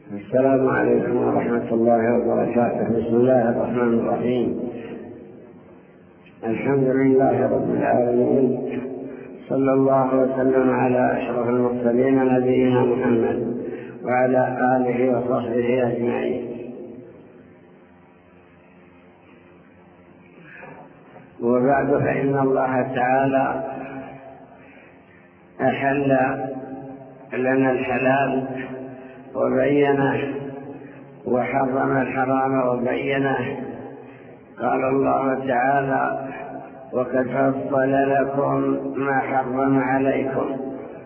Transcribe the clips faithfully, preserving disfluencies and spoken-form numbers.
السلام عليكم ورحمة الله وبركاته. بسم الله الرحمن الرحيم. الحمد لله رب العالمين، صلى الله وسلم على أشرف المرسلين نبينا محمد وعلى آله وصحبه أجمعين. وبعد، فإن الله تعالى أحل لنا الحلال وبينه، وحرم الحرام وبينه. قال الله تعالى: وقد فصل لكم ما حرم عليكم.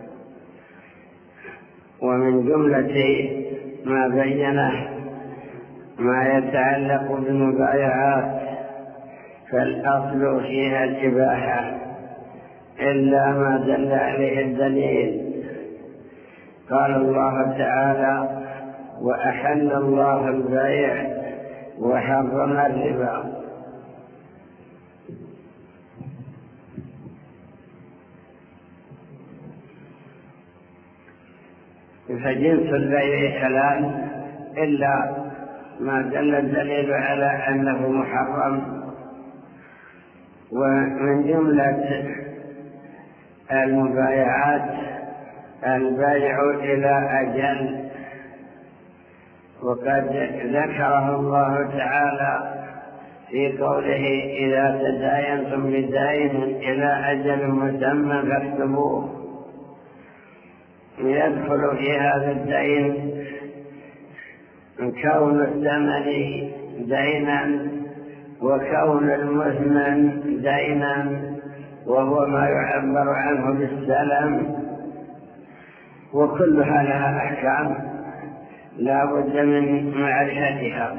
ومن جملة ما بينه ما يتعلق بالمبايعات، فالأصل فيها الإباحة إلا ما دل عليه الدليل. قال الله تعالى: وأحل الله البيع وحرم الربا. فجنس البيع حلال إلا ما دل الدليل على أنه محرم. ومن جملة المبايعات البيع إلى أجل، وقد ذكره الله تعالى في قوله: إذا تداينتم بدين إلى أجل مسمى فاكتبوه. يدخل في هذا الدين كون الثمن دينا، وكون المثمن دينا، وهو ما يعبر عنه بالسلم. وكلها لها أحكام لا بد من معرفتها،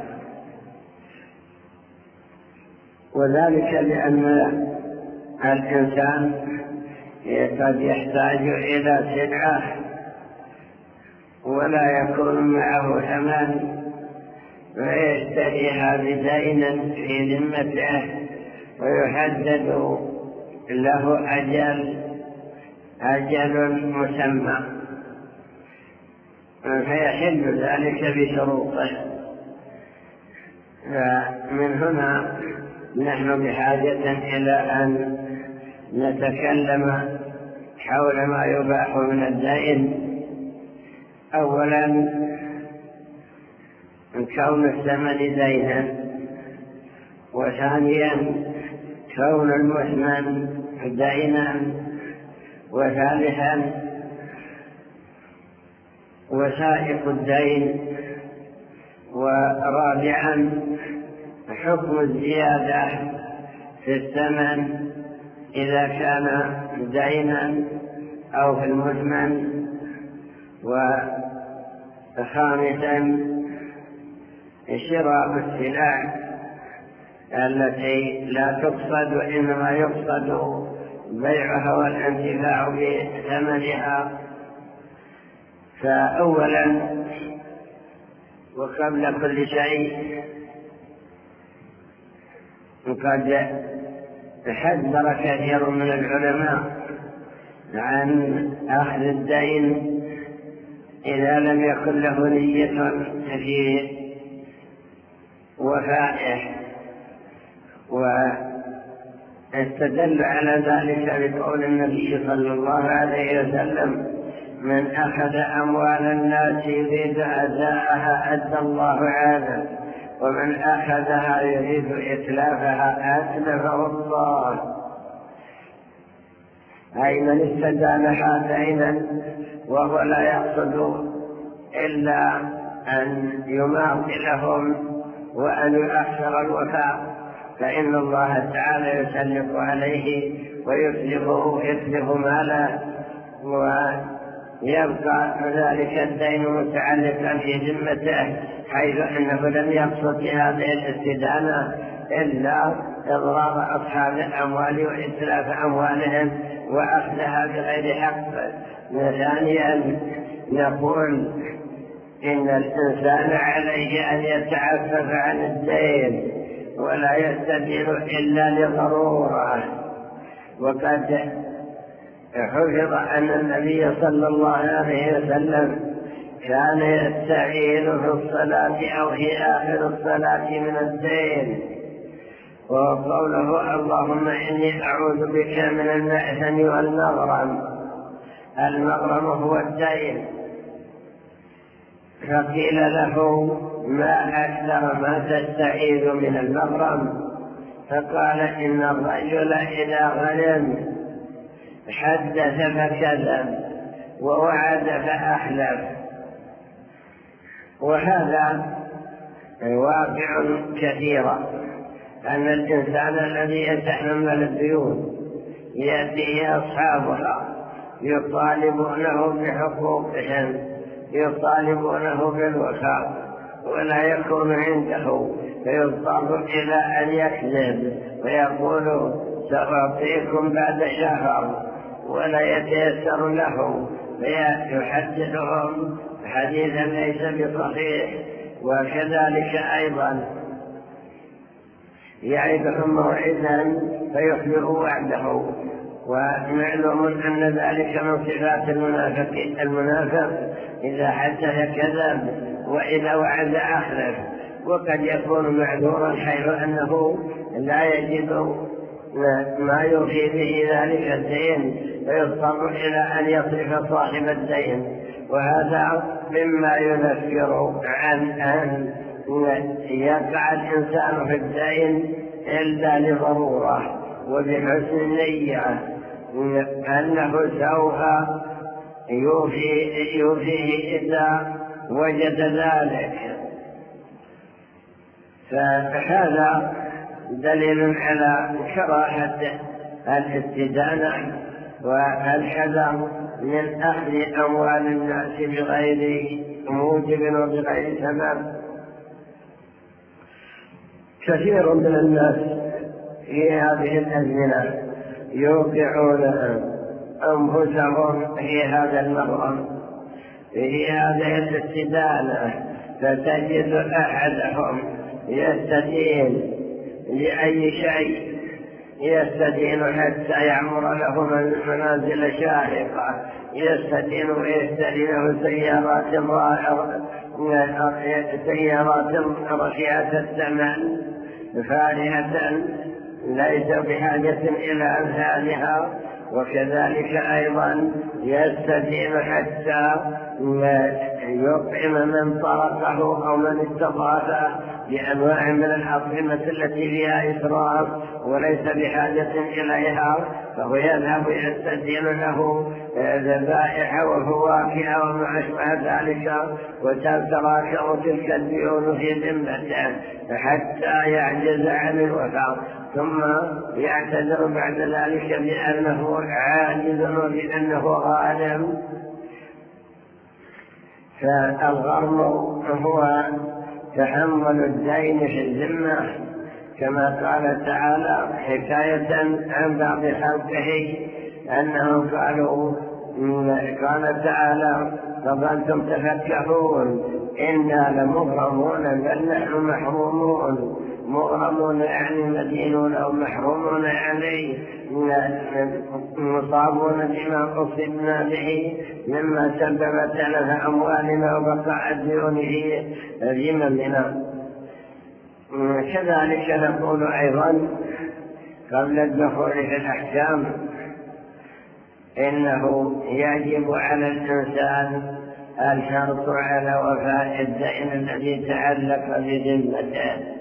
وذلك لأن الإنسان قد يحتاج إلى سلعة ولا يكون معه ثمن، فيشتريها بدين في ذمته، ويحدد له أجل أجل مسمى، فيحل ذلك بشروطه. فمن هنا نحن بحاجة إلى أن نتكلم حول ما يباح من الدين. أولا، كون الثمن دينا، وثانيا كون المثمن دينا، وثالثا وثائق الدين، ورابعا حكم الزيادة في الثمن إذا كان دينا أو في المثمن، وخامسا شراء السلع التي لا تقصد وإنما يقصد بيعها والانتفاع بثمنها. فأولا وقبل كل شيء، قد حذر كثير من العلماء عن أخذ الدين إذا لم يكن له نية في وفائه، واستدل على ذلك بقول النبي صلى الله عليه وسلم: من أخذ أموال الناس يريد أداءها أدى الله عنه، ومن أخذها يريد إتلافها أتلفه الله. أي من استدانها دينا وهو لا يقصد إلا أن يماطلهم وأن يؤخر الوفاء، فإن الله تعالى يسلط عليه ويسلفه يسلف ماله، ويبقى ذلك الدين متعلقا في ذمته، حيث أنه لم يقصد بهذه الاستدانة إلا إضرار أصحاب الأموال وإتلاف أموالهم وأخذها بغير حق. ثانيا نقول إن الإنسان عليه أن يتعفف عن الدين ولا يستدين إلا لضرورة. وقد حفظ أن النبي صلى الله عليه وسلم كان يستعيذ في الصلاة أو في آخر الصلاة من الدين، وقوله اللهم إني أعوذ بك من المأثم والمغرم. المغرم هو الدين، فقيل له ما أكثر ما تستعيذ من المغرم؟ فقال إن الرجل إذا غنم حدث فكذب ووعد فأحلف. وهذا واقع كثيرا، أن الإنسان الذي يتحمل الديون يأتيه أصحابها يطالبونه بحقوقهم، يطالبونه بالوفاء ولا يكون عنده، فيضطر إلى أن يكذب ويقول سأعطيكم بعد شهر، ولا يتيسر له فيحدثهم حديثا ليس بصحيح. وكذلك أيضا يعدهم موعدا فيخبر وعده، ومعلوم أن ذلك من صفات المنافق. المنافق إذا حدث كذب وإذا وعد أخلف، وقد يكون معذورا حيث أنه لا يجد ما يوفي به ذلك الدين، فيضطر إلى أن يصرف صاحب الدين. وهذا مما ينفر عن أن يقع الإنسان في الدين إلا لضرورة وبحسن النية أنه سوف يوفي يوفيه إذا وجد ذلك. فهذا دليل على كراهة الاستدانة والحذر من أخذ أموال الناس بغير موجب وبغير سبب. كثير من الناس في هذه الأزمنة يوقعون أنفسهم في هذا المغرم، في هذه الاستدانة. فتجد أحدهم يستدين لأي شيء، يستدين حتى يعمر له منازل شاهقة، يستدين ويشتري له سيارات سيارات رفيعة الثمن فارهة ليس بحاجة إلى أمثالها. وكذلك أيضا يستدين حتى يطعم من طرقه أو من استضافه بأنواع من الأطعمة التي فيها إسراف وليس بحاجة إليها، فهو يذهب يستدين له ذبائح وفواكه وما أشبه ذلك، وتتراكم تلك الديون في ذمته حتى يعجز عن الوفاء، ثم يعتذر بعد ذلك بأنه عاجز وبأنه غالم. فالغرم هو تحمل الدين في الذمة، كما قال تعالى حكاية عن بعض خلقه أنهم قالوا، قال تعالى فظلتم تفكهون إنا لمغرمون بل نحن محرومون. مغرمون يعني مدينون أو محرومون عليه، مصابون بما أصبنا به مما سبب تلف أموالنا وبقاء الديون في ذممنا. كذلك نقول أيضا قبل الدخول في الأحكام إنه يجب على الإنسان الحرص على وفاء الدين الذي تعلق بذمته،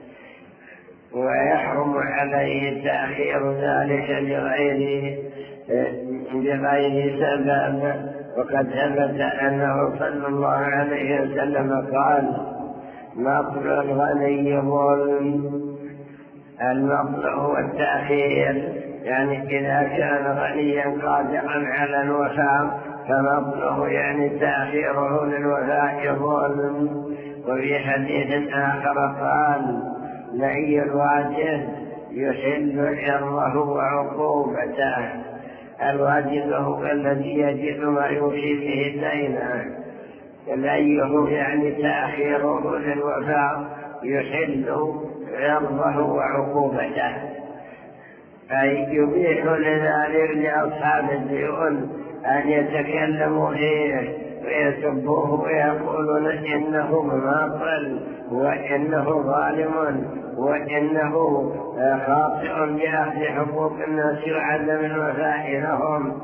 ويحرم عليه تأخير ذلك بغير بغير سبب. وقد ثبت أنه صلى الله عليه وسلم قال مطل الغني ظلم. المطل هو التأخير، يعني إذا كان غنيا قادرا على الوفاء فمطله يعني تأخيره للوفاء ظلم. وفي حديث آخر قال لعي الواجد يحل عرضه وعقوبته. الواجد هو الذي يجد ما يوفي به دينه، لعيه يعني تأخيره للوفاء يحل عرضه وعقوبته، أي يبيح لذلك لأصحاب الديون أن يتكلموا فيه ويسبوه ويقولون إنه مماطل وإنه ظالم وإنه خاطئ بأخذ حقوق الناس وعدم الوفاء لهم.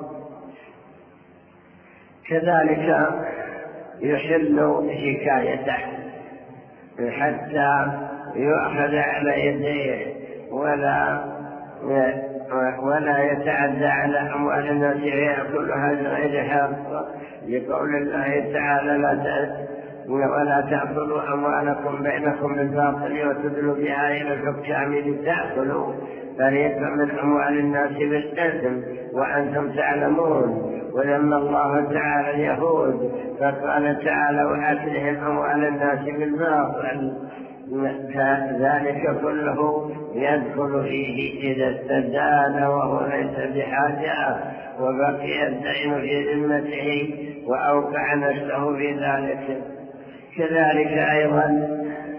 كذلك يحل حكايته حتى يؤخذ على يديه ولا ولا يتعدى على أموال الناس ويأكلها بغير حق، لقول الله تعالى لا ولا تأكلوا أموالكم بينكم بالباطل وتدلوا بها إلى الحكام لتأكلوا فريقا من أموال الناس بالإثم وأنتم تعلمون. ولما الله تعالى اليهود فقال تعالى وأكلهم أموال الناس بالباطل، فذلك كله يدخل فيه إذا استدان وهو ليس بحاجة وبقي الدين في ذمته وأوقع نفسه في ذلك. كذلك أيضا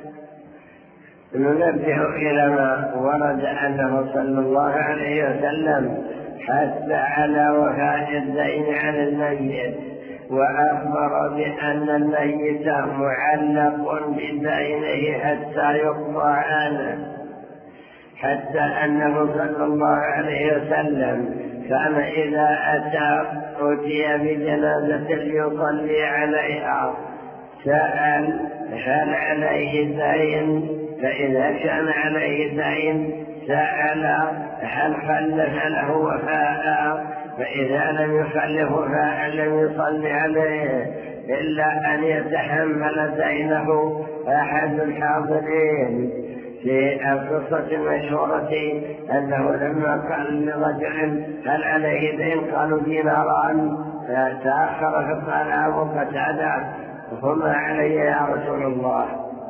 ننبه إلى ما ورد أنه صلى الله عليه وسلم حث على وفاء الدين عن الميت، وأخبر بأن الميت معلق بدينه حتى يقضى عنه، حتى أنه صلى الله عليه وسلم كان إذا أتى أتي بجنازة ليصلي عليها سأل هل عليه دين، فإذا كان عليه دين سأل هل خلف له وفاء، فإذا لم يخلف وفاء لم يصلي عليه إلا أن يتحمل دينه أحد الحاضرين. في القصة المشهورة أنه لما قال لرجل هل عليه دين قالوا ديناران، فتأخر فقال أبو قتادة هما علي يا رسول الله،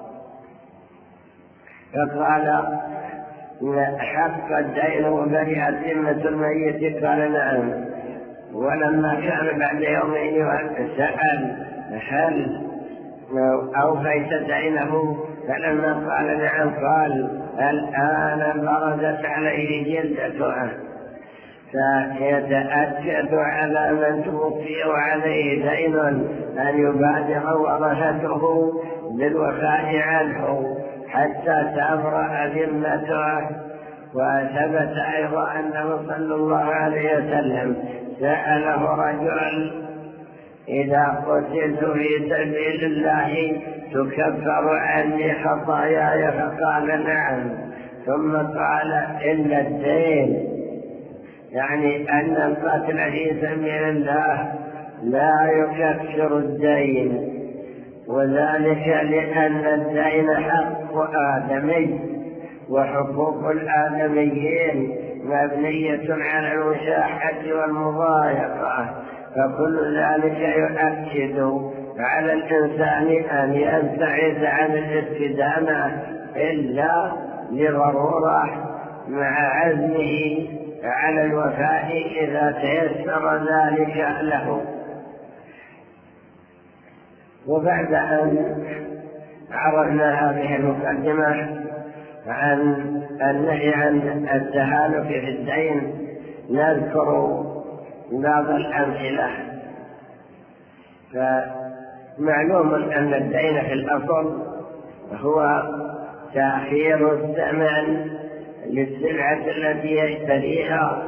فقال حق الدين وبرئت ذمة الميت قال نعم. ولما كان بعد يومين سأل هل أوفيت دينه، فلما قال نعم قال الآن بردت عليه جلدته، فيتأكد على من توفي وعليه دين أن يبادر ورثته بالوفاء عنه حتى تبرأ ذمته. وثبت أيضا أنه صلى الله عليه وسلم سأله رجل إذا قتلت في سبيل الله تكفر عني خطاياي، فقال نعم، ثم قال إلا الدين، يعني أن القتل في سبيل الله لا يكفر الدين، وذلك لأن الدين حق آدمي، وحقوق الآدميين مبنية على المشاحة والمضايقة، فكل ذلك يؤكد على الإنسان أن يبتعد عن الاستدانة إلا لضرورة مع عزمه على الوفاء إذا تيسر ذلك له. وبعد أن عرفنا هذه المقدمة عن النهي عن التهالك في الدين، نذكر بعض الأمثلة. فمعلوم أن الدين في الأصل هو تأخير الثمن للسلعة التي يشتريها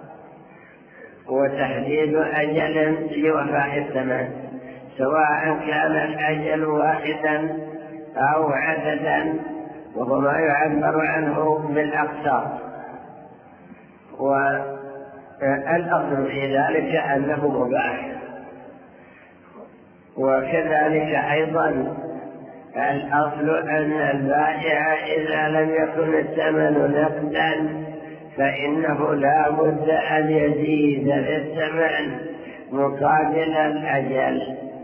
وتحديد أجل لوفاء الثمن، سواء كان الأجل واحدا أو عددا، وهو ما يعبر عنه بالأقساط. والأصل في ذلك أنه مباح. وكذلك أيضا الأصل أن البائع إذا لم يكن الثمن نقدا فإنه لا بد أن يزيد في الثمن مقابل الأجل،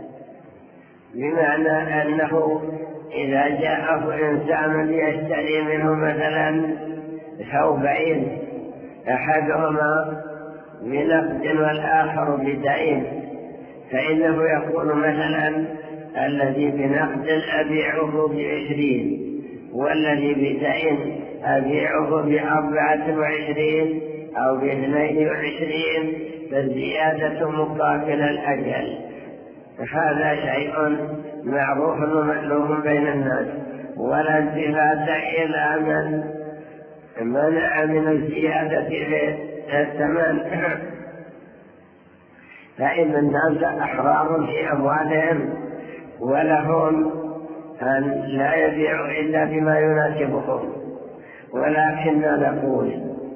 بمعنى أنه إذا جاءه إنسان يشتري منه مثلا ثوبين، أحدهما بنقد والآخر بدين، فإنه يقول مثلا الذي بنقد أبيعه بعشرين والذي بدين أبيعه بأربعة وعشرين أو باثنين وعشرين، فالزيادة مقابل الأجل. هذا شيء معروف ومألوف بين الناس، ولا التفات إلى من منع من الزيادة في الثمن، فإن الناس أحرار في أموالهم، ولهم أن لا يبيعوا إلا بما يناسبهم. ولكن نقول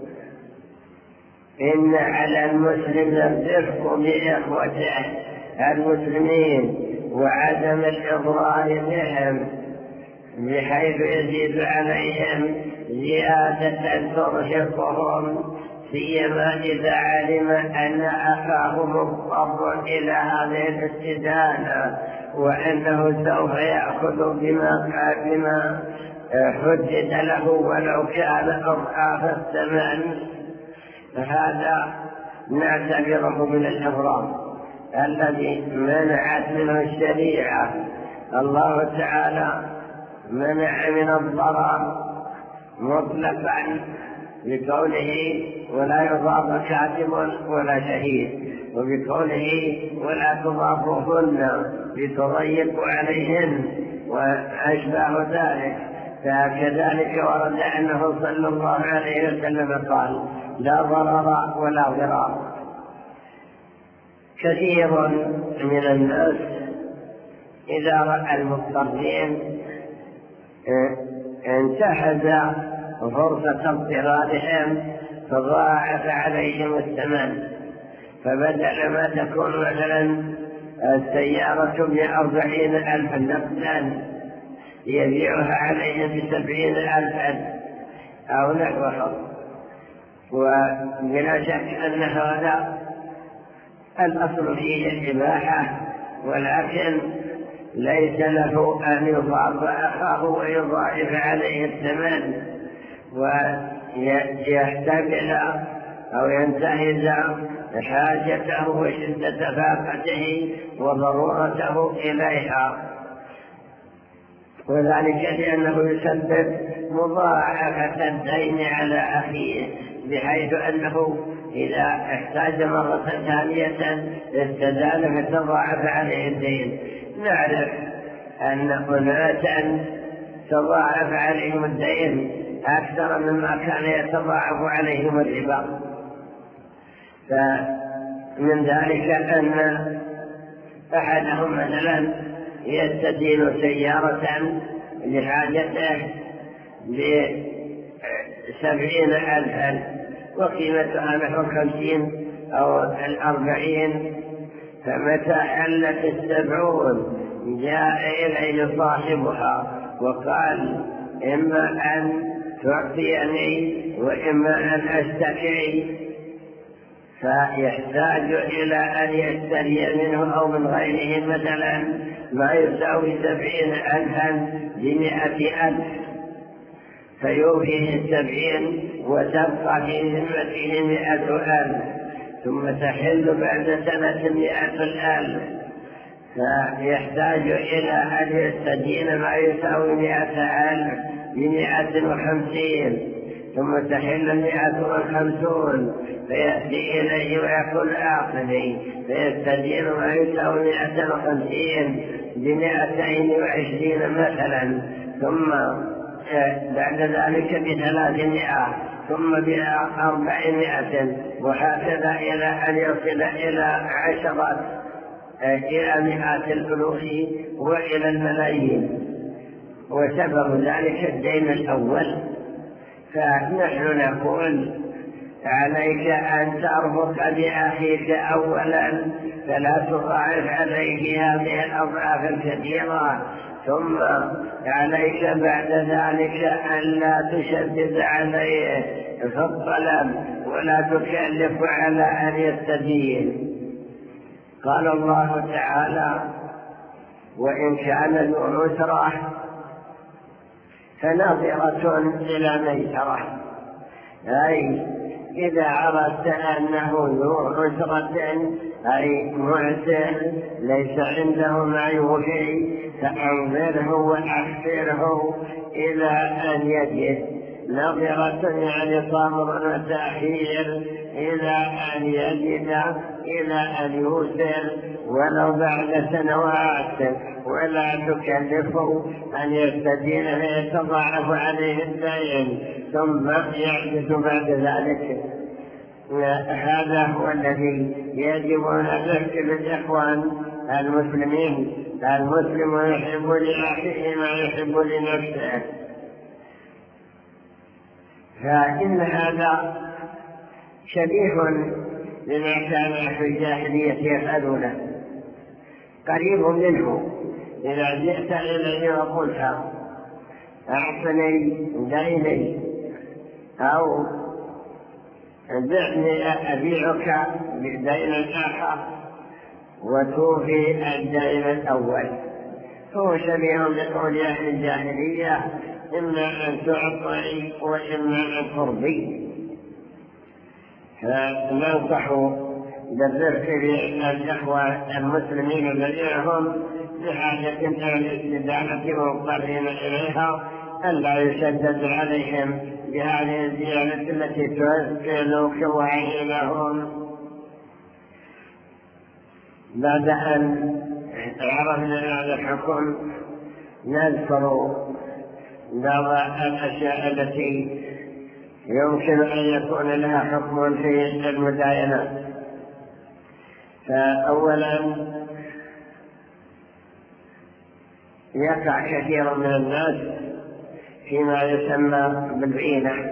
إن على المسلم الرفق بإخوته المسلمين وعدم الإضرار بهم بحيث يزيد عليهم زيادة ترهقهم، سيما إذا علم أن أخاه مضطر إلى هذه الاستدانة وأنه سوف يأخذ بما بما حدد له ولو كان أضعاف الثمن، فهذا نعتبره من الإغرام الذي منعت منه الشريعة. الله تعالى منع من الضرر مطلقا بقوله ولا يضار كاتب ولا شهيد، وبقوله ولا تضافوهن لتضيقوا عليهن وأشباه ذلك. فكذلك ورد أنه صلى الله عليه وسلم قال لا ضرر ولا ضرار. كثير من الناس إذا رأى المضطرين انتهز فرصة اضطرارهم فضاعف عليهم الثمن، فبدل ما تكون مثلا السيارة بأربعين ألف نقدا يبيعها عليهم بسبعين ألفا أو نحوها. وبلا شك أن هذا الأصل فيه الإباحة، ولكن ليس له أن يضاعف أخاه ويضاعف عليه الثمن ويحتمل أو ينتهز حاجته وشدة فاقته وضرورته إليها، وذلك لأنه يسبب مضاعفة الدين على أخيه، بحيث أنه إذا احتاج مرة ثانية استدان فتضاعف عليه الدين. نعرف أن أناسا تضاعف عليهم الدين أكثر مما كان يتضاعف عليهم الربا، فمن ذلك أن أحدهم مثلا يستدين سيارة لحاجته بسبعين ألفا وقيمتها نحو خمسين أو الأربعين، فمتى حلت السبعون جاء إليه صاحبها وقال إما أن تعطيني وإما أن أشتكي، فيحتاج إلى أن يشتري منه أو من غيره مثلا ما يساوي سبعين ألفا بمئة ألف، فيوفيه السبعين وتبقى في ذمته مئة ألف، ثم تحل بعد سنة مئة الألف، فيحتاج إلى أن يستدين ما يساوي مئة ألف بمئة وخمسين، ثم تحل مئة وخمسون، فيأتي إليه ويقول آخذي فيستدين ما يساوي مئة وخمسين بمئتين وعشرين مثلا، ثم بعد ذلك بثلاثمائة، ثم بأربعمائة، وهكذا إلى أن يصل إلى عشرة إلى مئات الألوف وإلى الملايين. وسبب ذلك الدين الأول. فنحن نقول عليك أن ترفق بأخيك أولا فلا تضاعف عليه هذه الأضعاف الكثيرة، ثم عليك بعد ذلك أن لا تشدد عليه في الطلب ولا تكلف على أن يستدين. قال الله تعالى وإن كان ذو عسرة فنظرة إلى ميسرة، أي إذا عرفت أنه ذو عسرة أي معسر ليس عنده ما يوفي فأنظره وأحسره إلى أن يجد، نظرة يعني صبر وتأخير إلى أن يجد إلى أن يوسر ولو بعد سنوات، ولا تكلفه أن يستدين فيتضاعف عليه الدين ثم يحدث بعد ذلك. هذا هو الذي يجب أن نذكر الإخوان المسلمين. المسلم يحب لأخيه ما يحب لنفسه، فإن هذا شبيه بما كان في الجاهلية يفعلونه، قريب منه. إذا جئت إليه وقلت أعطني ديني أو بعني أبيعك بدين آخر وتوفي الدين الأول، هو شبيه بقول أهل الجاهلية: إما أن تعطي وإما أن ترضي. فننصح بالرفق بالإخوة المسلمين الذين هم بحاجة إلى الاستدانة ومضطرين إليها، ألا يشدد عليهم بهذه الزيادة التي تؤثر كواهلهم. بعد أن عرفنا هذا الحكم نذكر بعض الأشياء التي يمكن أن يكون لها حكم في المداينة. فأولا يقع كثير من الناس فيما يسمى بالعينة،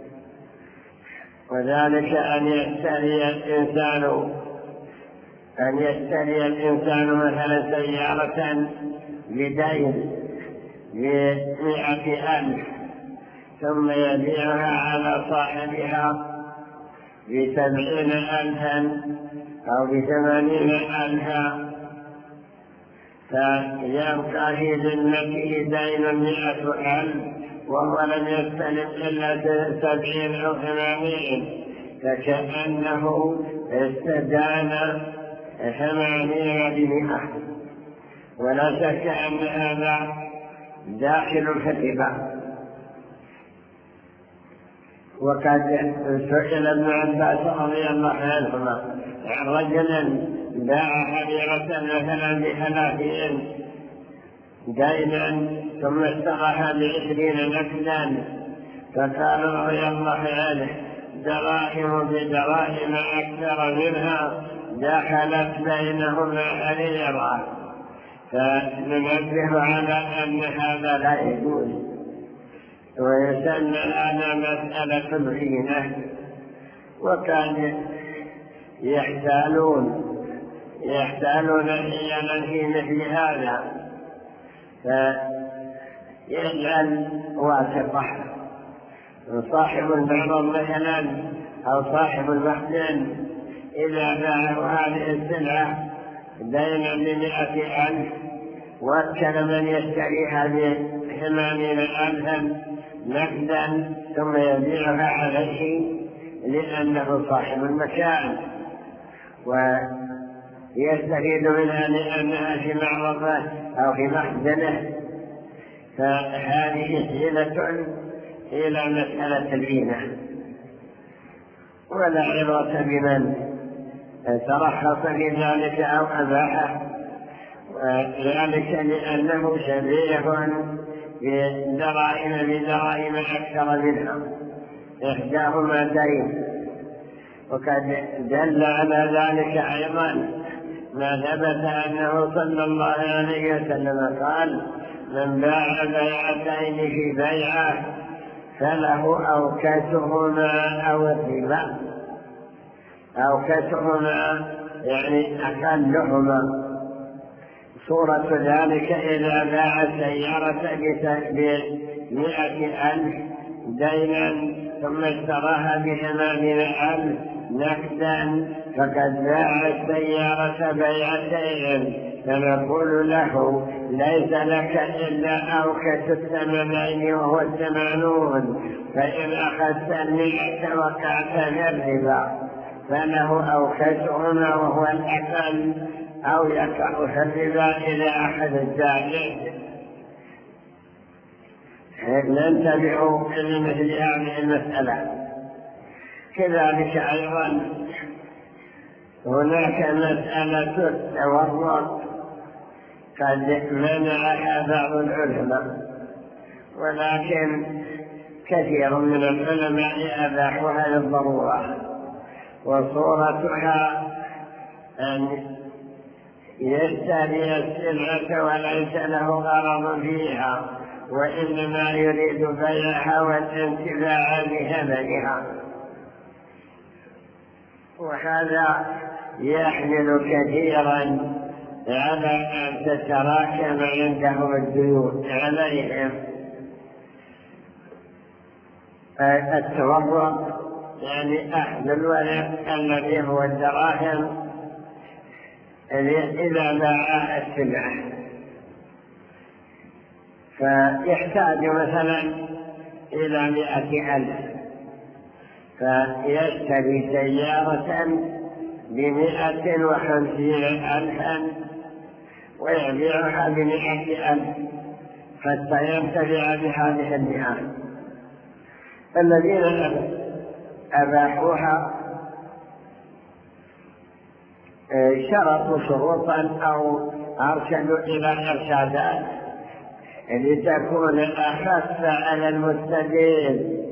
وذلك أن يشتري الإنسان أن يشتري الإنسان مثلا سيارة بدين بمئة ألف ثم يبيعها على صاحبها بسبعين ألفا أو بثمانين ألفا، فيبقى في ذمته دين مئة ألف وهو لم يستلم إلا سبعين أو ثمانين، فكأنه استدان ثمانين بمئة. ولا شك أن هذا داخل في الربا. وقد سئل ابن عباس رضي الله عنهما عن رجل باع حريرة مثلا بثلاثين دينا ثم اشتراها بعشرين نفلا، فقال رضي الله عنه: دراهم بدراهم أكثر منها دخلت بينهما حريرة. فننبه على أن هذا لا يجوز، ويسمى هذا مسألة العينة. وكان يحتالون يحتالون حيلا في مثل هذا، فيجعل واسطة صاحب المعرض مثلا أو صاحب المخزن إذا باعوا هذه السلعة دينا بمئة ألف وكان من يشتريها بثمانين ألفا نقدا ثم يبيعها عليه لأنه صاحب المكان ويستفيد منها لأنها في معرضه أو في مخزنه، فهذه حيلة إلى مسألة العينة. ولا عبرة بمن ترخص في ذلك أو أباحه، ذلك لأنه شبيه بدراهم بدراهم أكثر منها، إحداهما دين. وقد دل على ذلك أيضا ما ثبت أنه صلى الله عليه وسلم قال: من باع بيعتين في بيعة فله أوكسهما أو الربا. أوكسهما يعني أقلهما. صورة ذلك إذا باع السيارة بمئة ألف دينا ثم اشتراها بثمانين ألف نقدا فقد باع السيارة بيعتين، فنقول له: ليس لك إلا أوكس الثمنين وهو الثمانون، فإن أخذت المئة وقعت في الربا، فله أوكسهما وهو الأقل أو يقع في الربا إذا أخذ الزائد. ننتبه لمثل هذه المسألة. كذلك أيضا هناك مسألة التورط قد منعها بعض العلماء، ولكن كثير من العلماء أباحوها للضرورة، وصورتها أن يشتري السلعة وليس له غرض فيها، وإنما يريد بيعها والانتفاع بثمنها، وهذا يحمل كثيرا على أن تتراكم عندهم الديون عليهم. التورط يعني أخذ الورق الذي هو الدراهم إذا باع السلعة، فيحتاج مثلا إلى مئة ألف، فيشتري سيارة بمئة وخمسين ألفا ويبيعها بمئة ألف حتى ينتفع بهذه المئة. الذين أباحوها شرطوا شروطا أو أرشدوا إلى إرشادات لتكون أخف على المستدين،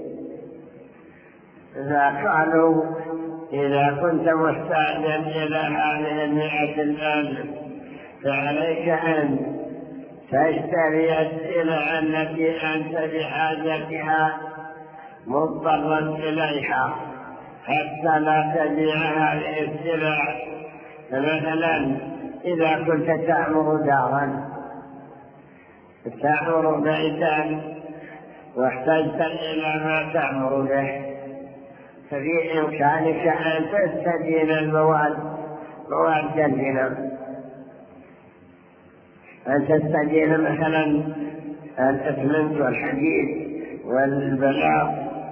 فقالوا إذا كنت محتاجا إلى هذه المئة الألف فعليك أن تشتري السلع التي أنت بحاجتها مضطرا إليها حتى لا تبيع هذه السلع. فمثلا إذا كنت تأمر دارا، تأمر بيتا واحتجت إلى ما تأمر به، ففي إمكانك أن تستدين المواد مواد البناء، أن تستدين مثلا الأسمنت والحديد والبلاط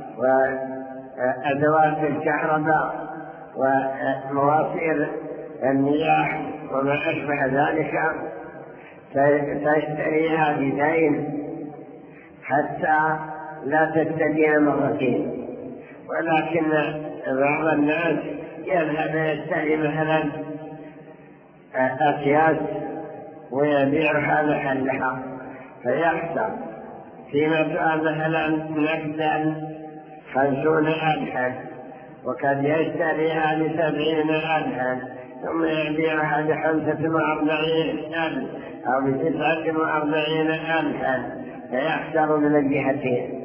وأدوات الكهرباء ومواصير المياه وما أشبه ذلك، تشتريها بدين حتى لا تستدين مرتين. ولكن بعض الناس يذهب يشتري مثلا أكياس ويبيعها محلها فيخسر، فيما تؤى مثلا نقدا خمسون ألفا وقد يشتريها بسبعين ألفا ثم يبيعها بخمسة وأربعين ألف أو بتسعة وأربعين ألفا فيخسر من الجهتين.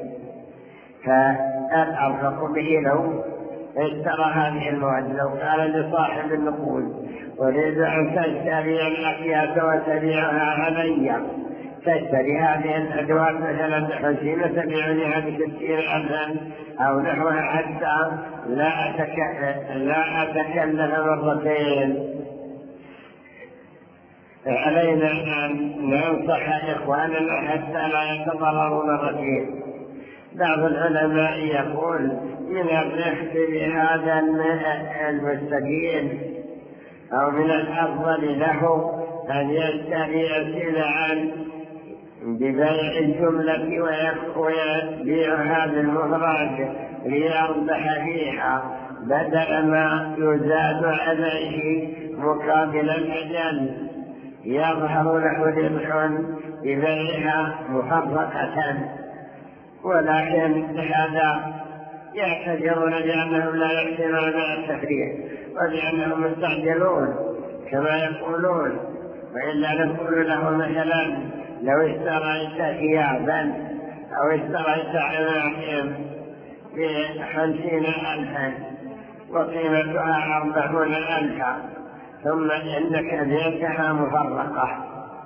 فالأرفق به لو اشترى هذه المواد، لو قال لصاحب النقود أريد أن تشتري الأكياس وتبيعها علي، تشتري هذه الأدوات مثلا بخمسين تبيعنها بستين ألفا أو نحوها حتى لا أتكلم, لا أتكلم مرتين. علينا أن ننصح إخواننا حتى لا يتضرروا مرتين. بعض العلماء يقول من الرفق بهذا المستدين أو من الأفضل له أن يشتري سلعا ببيع الجملة ويبيعها بالمفرد ليربح فيها بدل ما يزاد عليه مقابل الأجل، يظهر له ربح ببيعها مفرقة. ولكن هذا يعتذرون بأنهم لا يحسنون التفريق وبأنهم مستعجلون كما يقولون، وإلا نقول له مثلا لو اشتريت ثيابا أو اشتريت عمائم بخمسين ألفا وقيمتها أربعون ألفا ثم إنك بيتها مفرقة،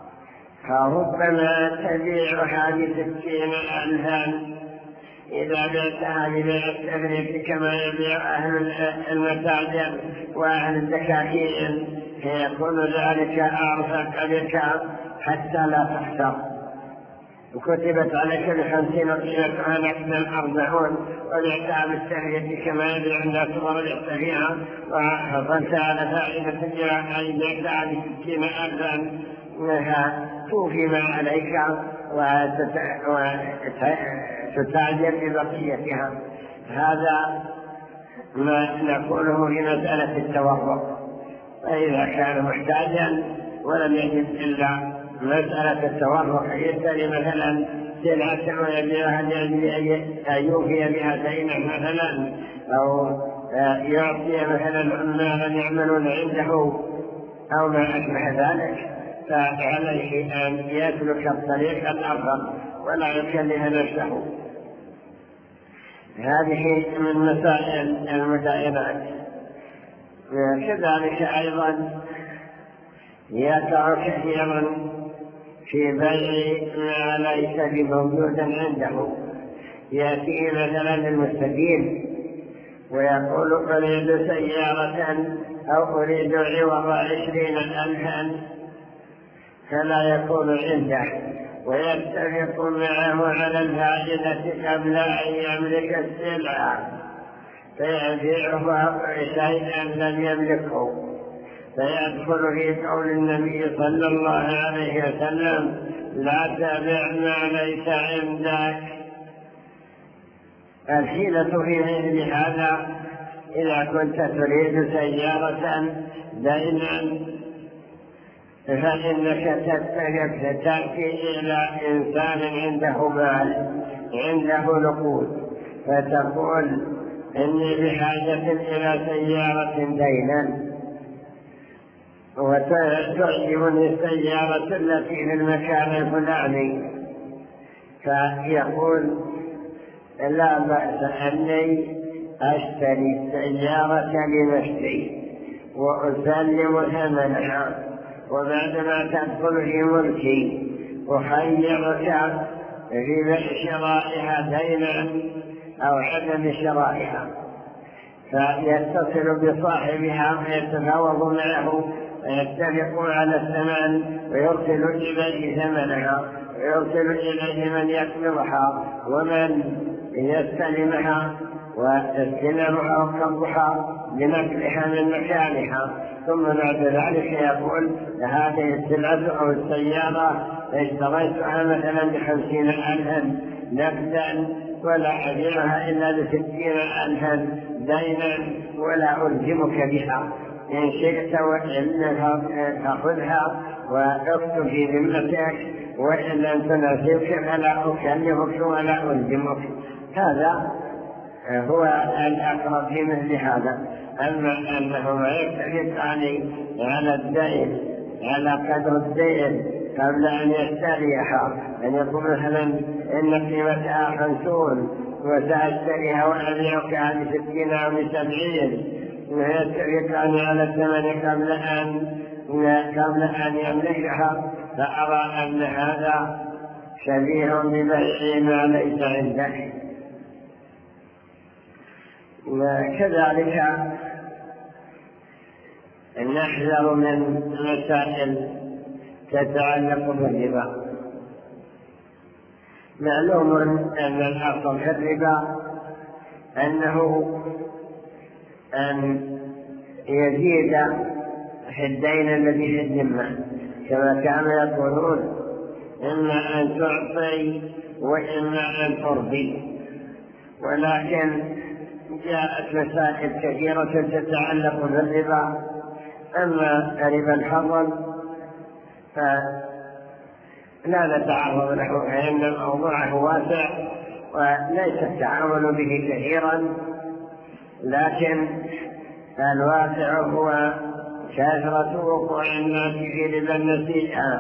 فربما تبيع هذه ستين ألفا إذا بعتها ببيع التفريق كما يبيع أهل المتاجر وأهل الدكاكين، فيكون ذلك أرفق بك حتى لا تخسر. وكتبت عليك بخمسين وقيمتها نقدا أربعون وبعتها بالتفريق كما يبيع الناس وربحت فيها وحصلت على فائدة أي بعتها بستين ألفا أنها توفي ما عليك وتتاجر ببقيتها. هذا ما نقوله في مسألة التورق. فإذا كان محتاجا ولم يجد إلا مسألة التورق يشتري مثلا سلعة ويبيعها أن يوفي بها دينا مثلا، أو يعطي مثلا عمالا يعملون عنده أو ما أشبه ذلك، فعليه أن يسلك الطريق الأفضل ولا يكلف نفسه. هذه من مسائل المدائنات. كذلك أيضا يقع كثيرا في بيع ما ليس بموجود عنده. يأتي مثلا المستدين ويقول أريد سيارة أو أريد عوض عشرين ألفا، فلا يكون عنده، ويتفق معه على الفائدة قبل أن يملك السلعة، فيبيعه شيئا لم يملكه، فيدخل في قول النبي صلى الله عليه وسلم: لا تبع ما ليس عندك. الحيلة في مثل هذا إذا كنت تريد سيارة دائما فإنك تتفق تأتي إلى إنسان عنده مال عنده نقود، فتقول: إني بحاجة إلى سيارة دينا، وتعجبني السيارة التي في المكان الفلاني، فيقول: لا بأس أني أشتري السيارة لنفسي وأسلم ثمنها، وبعدما تدخل في ملكي أخيرك في بيع شرائها دينا أو عدم شرائها. فيتصل بصاحبها ويتفاوض معه ويتفقوا على الثمن، ويرسل إليه ثمنها، ويرسل إليه من يقبضها ومن يستلمها ويستلمها وقبضها لنقلها من مكانها. ثم بعد ذلك يقول: هذه السلعة أو السيارة اشتريتها مثلا بخمسين ألفا نقدا، ولا أبيعها إلا بستين ألفا دينا، ولا ألزمك بها، إن شئت وإلا فخذها واكتب في ذمتك، وإن لم تناسبك فلا أكلفك ولا ألزمك. هذا هو الأقرب في مثل هذا. أما أنه ما يتفق على الدين على قدر الدين قبل أن يشتريها، أن يقول مثلا: إن قيمتها خمسون وسأشتريها وأبيعك بستين أو بسبعين، ويتفقان على الثمن قبل أن قبل أن يملكها، فأرى أن هذا شبيه ببيع ما ليس عنده. وكذلك نحذر من مسائل تتعلق بالربا. معلوم أن الأصل في الربا أنه أن يزيد في الدين الذي في الذمة، كما كانوا يقولون: إما أن تعطي وإما أن ترضي. ولكن جاءت مسائل كثيرة تتعلق بالربا. أما ربا الفضل فلا نتعرض له، فإن الموضوع واسع وليس التعامل به كثيرا، لكن الواسع هو كثرة وقوع الناس في ربا النسيئة.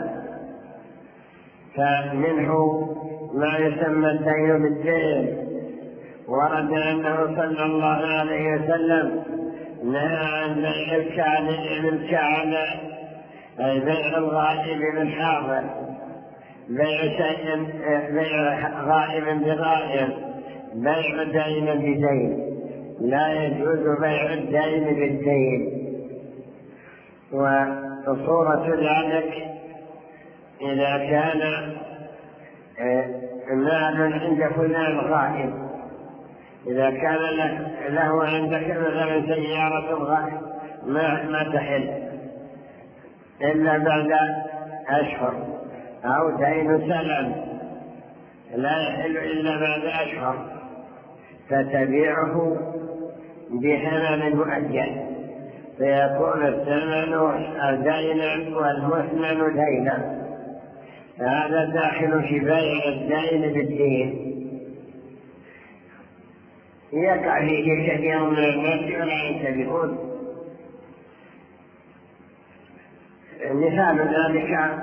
فمنه ما يسمى الدين بالدين. ورد أنه صلى الله عليه وسلم نهى عن بيع الكاذب بالكعب، أي بيع الغائب بالحاضر، بيع شيء بيع غائب بغائب، بيع دين بدين، لا يجوز بيع الدين بالدين. وصورة ذلك إذا كان مال عند فلان غائب، إذا كان له عندك مثلا سيارة غائب ما, ما تحل إلا بعد أشهر، أو دين سلم لا يحل إلا بعد أشهر، فتبيعه بثمن مؤجل، فيكون الثمن دينا والمثمن دينا. هذا داخل في بيع الدين بالدين، يقع فيه كثير من الناس ولا ينتبهون. مثال ذلك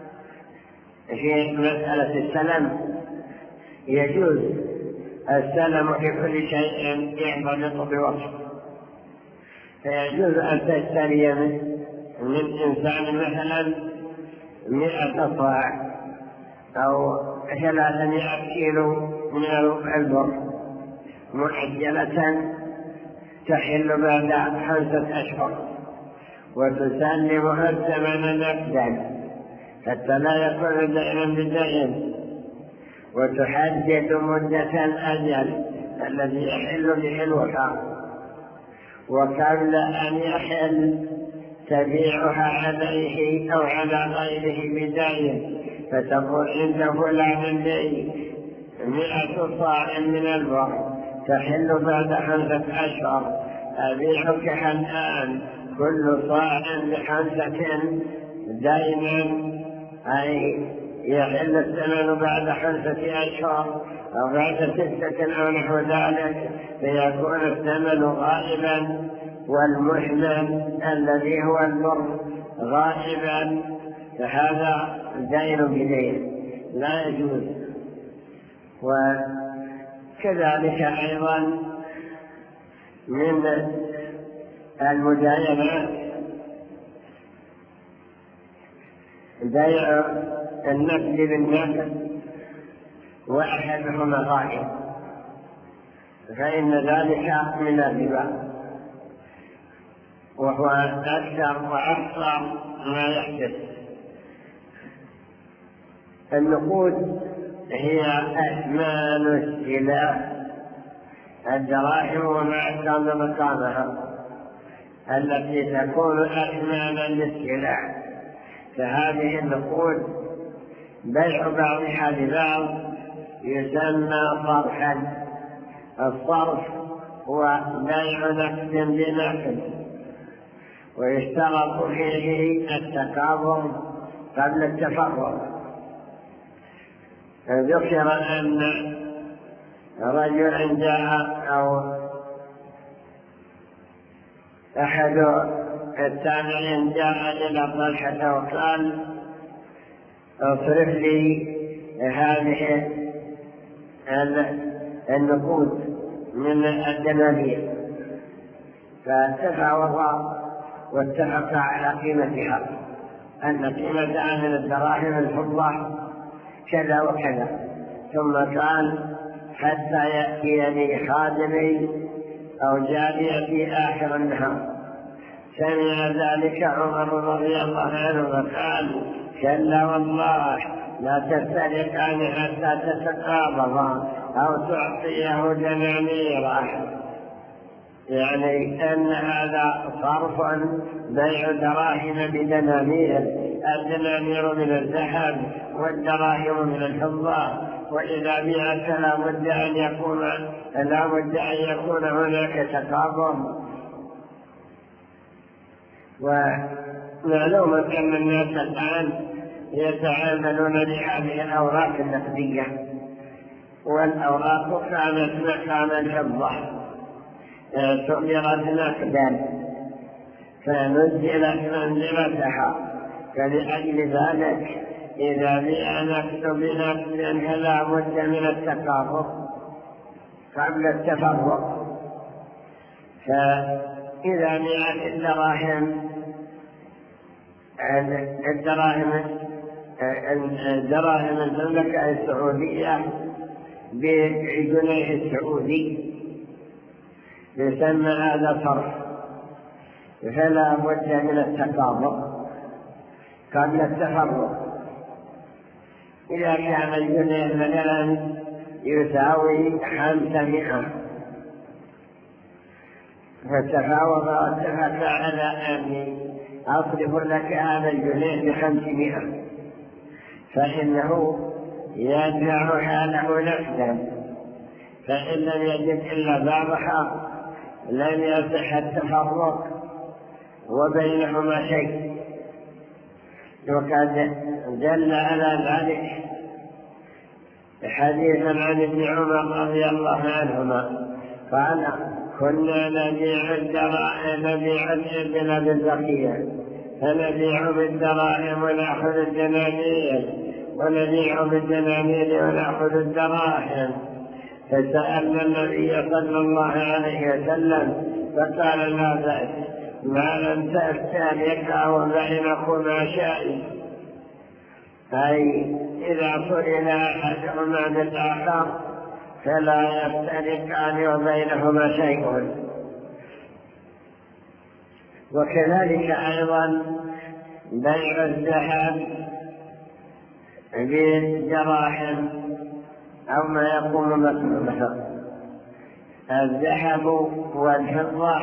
في مسألة السلم، يجوز السلم في كل شيء يرتبط بوصف، فيجوز أن تشتري من إنسان مثلا مئة صاع أو ثلاثمائة كيلو من البر مؤجلة تحل بعد خمسة أشهر، وتسلمها الثمن نقدا حتى لا يكون دينا بدين، وتحدد مدة الأجل الذي يحل به الوفاء، وقبل أن يحل تبيعها عليه أو على غيره بدين، فتقول عند فلان لي مئة صاع من البر تحل بعد خمسة أشهر، أبيعك الآن كل صاع بخمسة دينا، أي يحل الثمن بعد خمسة أشهر أو بعد ستة أو نحو ذلك، فيكون الثمن غائبا والمثمن الذي هو البر غائبا، فهذا دين بدين لا يجوز. وكذلك أيضا من المداينات بيع النقد بالنقد وأحدهما غائب، فإن ذلك من الربا، وهو أكثر وأكثر ما يحدث. النقود هي أثمان السلع، الدراهم وما أكثر مقامها التي تكون أثمانا للسلع، فهذه النقود بيع بعضها ببعض يسمى صرفا. الصرف هو بيع نقد بنقد، ويشترط فيه التقابض قبل التفرق. ذكر أن رجل جاء أو أحد التابعين جاء إلى طلحة وقال اصرف لي هذه النقود من الدنانير، فاتفق واتفق على قيمتها، أن قيمتها من الدراهم الفضة كذا وكذا. ثم قال حتى يأتيني خادمي أو جارية في آخر النهار. سمع ذلك عمر رضي الله عنه وقال كلا والله لا تفترقان حتى تتقابضا أو تعطيه دنانيرا، يعني أن هذا صرف بيع دراهم بدنانير، الدنانير من الذهب والدراهم من الفضة، وإذا بيعت لا بد أن يكون لا بد أن يكون هناك تقابض. ومعلوم أن الناس الآن يتعاملون بهذه الأوراق النقدية، والأوراق كانت مكان الفضة صدرت نقدا فنزلت منزلتها، فلأجل ذلك إذا بيع نقد بنقد فلا بد من التقابض قبل التفرق. فإذا بيعت الدراهم الدراهم الدراهم المملكة السعودية بالجنيه السعودي يسمى هذا صرف، فلا بد من التقابض قبل التفرق. إذا كان الجنيه مثلا يساوي خمسمائة فتفاوض واتفق على أن أصرف لك هذا الجنيه بخمسمائة، فإنه يدفع حاله نفسا، فإن لم يجد إلا بعضها لم يصح التفرق وبينهما شيء. وقد دل على ذلك حديث عن ابن عمر رضي الله عنهما قال: كنا نبيع الدراهم نبيع الإبل بالبقية، فنبيع بالدراهم ونأخذ الدنانير، ونبيع بالدنانير ونأخذ الدراهم. فسألنا النبي صلى الله عليه وسلم فقال: لا بأس، ما لم تفترقا بينكما شيء. أي إذا فرن أحدهما بالآخر فلا يفترقان وبينهما شيء. وكذلك أيضا بيع الذهب بالدراهم أو ما يقوم مثله. الذهب والفضة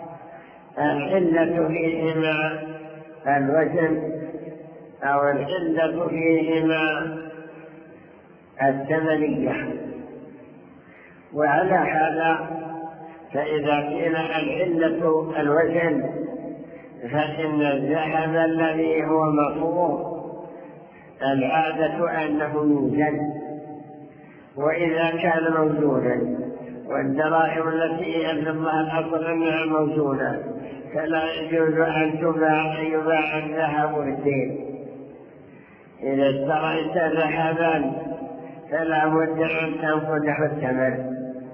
العلة فيهما الوزن أو العلة فيهما الثمنية، وعلى هذا فإذا كان العلة الوزن فإن الذهب الذي هو مفروض العادة أنه يوزن، وإذا كان موزونا والدراهم التي يبلغها الأصل أنها موزونة فلا يجوز أن تباع يباع الذهب والدين. إذا اشتريت ذهبا فلا بد أن تنقده الثمن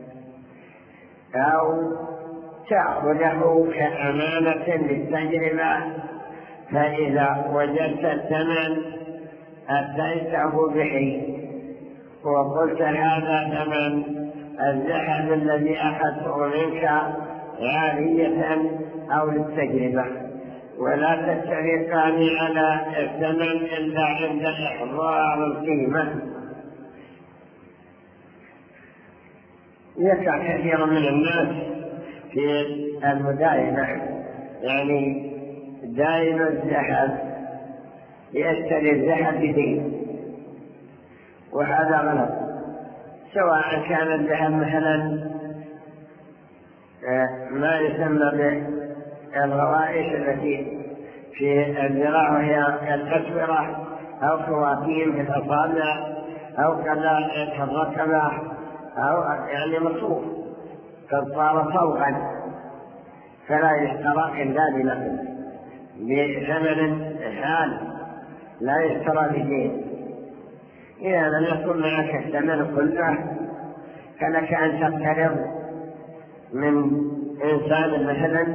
أو تأخذه كأمانة للتجربة، فإذا وجدت الثمن أتيته به وقلت: هذا ثمن الذهب الذي أخذته منك عارية أو للتجربة، ولا تتفقان على الثمن إلا عند إحضار القيمة. يقع كثير من الناس في المداينة، يعني داين الذهب يشتري الذهب بدين، وهذا غلط. سواء كان الذهب مثلا ما يسمى بالغوائش التي في الذراع وهي الأسورة أو خواتيم في الأصابع أو كذلك الركبة أو يعني مصروف قد صار فوقا فلا يشترى إلا بنقد بثمن حال لا يشترى بدين. إذا لم يكن معك الثمن كله فلك أن تقترض من إنسان مثلا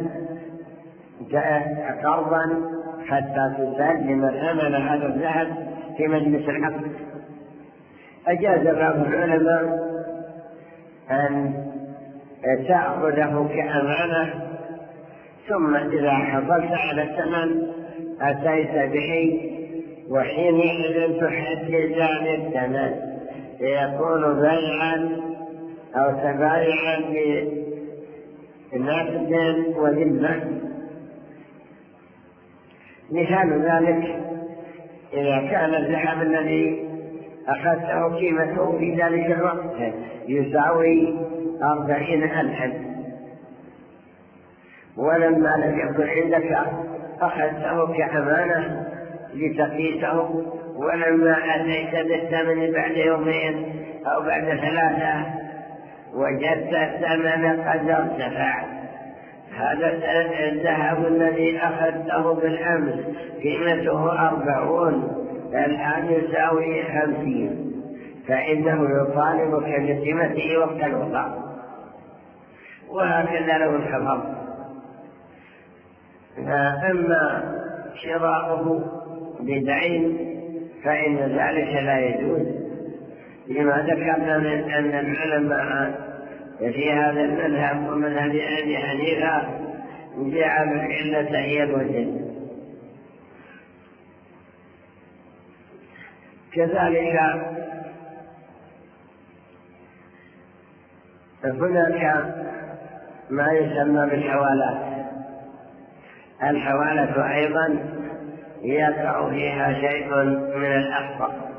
قرضا حتى تسلم ثمن هذا الذهب في مجلس العقد. أجاز بعض العلماء أن تأخذه كأمانة، ثم إذا حصلت على الثمن أتيت به، وحينئذ تحدد عن الثمن ليكون بيعا أو تبايعا بنقد وذمة. مثال ذلك إذا كان الذهب الذي أخذته قيمته في ذلك الوقت يساوي أربعين ألفا، ولما لم يكن عندك أخذته كأمانة لتقيته، ولما أتيت بالثمن بعد يومين أو بعد ثلاثة وجدت الثمن قد ارتفع، هذا الذهب الذي أخذته بالأمس قيمته أربعون الآن يساوي خمسين، فإنه يطالبك بقيمته وقت الوقع، وهكذا لو انخفض. أما شراؤه بدعين فإن ذلك لا يجوز، لما ذكرنا من أن العلماء في هذا المذهب ومذهب أبي حنيفة جعلوا العلة هي الوزن. كذلك هناك ما يسمى بالحوالات. الحوالة أيضا يقع فيها شيء من الأخطاء،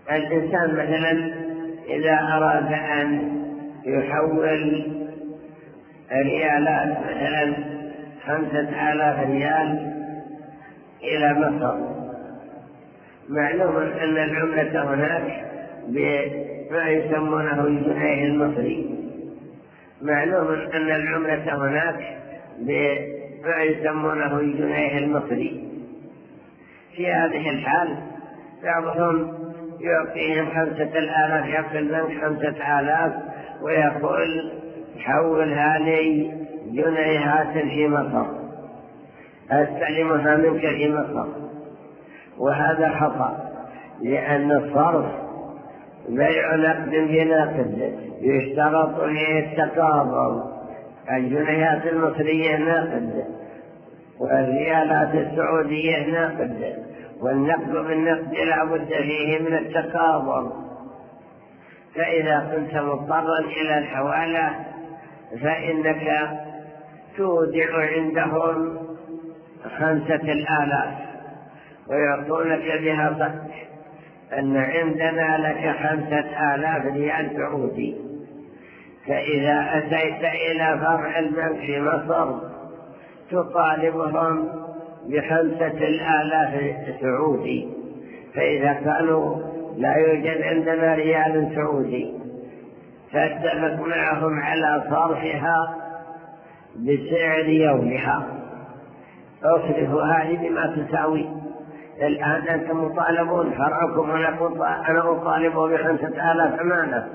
الإنسان مثلا إذا أراد أن يحول ريالات مثلا خمسة آلاف ريال إلى مصر، معلوم أن العملة هناك بما يسمونه الجنيه المصري، معلوم أن العملة هناك بما يسمونه الجنيه المصري. في هذه الحال بعضهم يعطيهم خمسة الآلاف، يعطي البنك خمسة آلاف ويقول حولها لي جنيهات في مصر، أستلمها منك في مصر. وهذا خطأ، لأن الصرف بيع نقد بنقد، يشترط فيه التقابض. الجنيهات المصرية نقد، والريالات السعودية نقد، والنقد بالنقد لا بد فيه من التقابض. فإذا كنت مضطرا إلى الحوالة فإنك تودع عندهم خمسة الآلاف ويعطونك بها صك أن عندنا لك خمسة آلاف ريال سعودي. فإذا أتيت إلى فرع البنك في مصر تطالبهم بخمسة الآلاف سعودي، فإذا قالوا لا يوجد عندنا ريال سعودي فاتفق معهم على صرفها بسعر يومها، اصرف هذه بما تساوي. الآن أنتم مطالبون، فرعكم أنا أطالب بخمسة آلاف أمانة،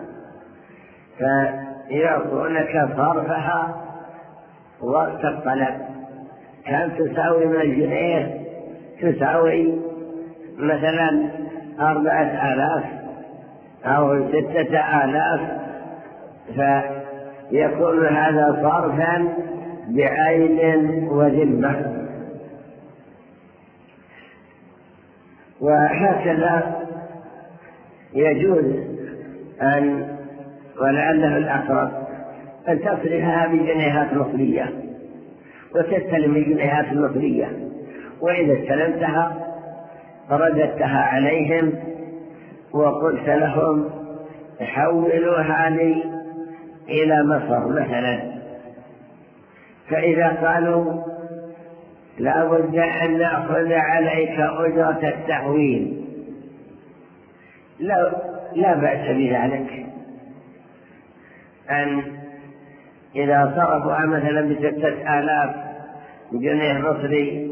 فيعطونك صرفها وقت الطلب. كم تساوي من الجنيه؟ تساوي مثلا أربعة آلاف أو ستة آلاف، فيكون هذا صرفا بعين وذمة. وهكذا يجوز أن، ولعله الأقرب، أن تصرفها بجنيهات مصرية وتستلم الجنيهات المصرية، وإذا استلمتها رددتها عليهم وقلت لهم حولوها لي إلى مصر مثلا. فإذا قالوا لا بد أن نأخذ عليك أجرة التحويل، لا, لا بأس بذلك، أن إذا صرفوا مثلا بستة آلاف جنيه مصري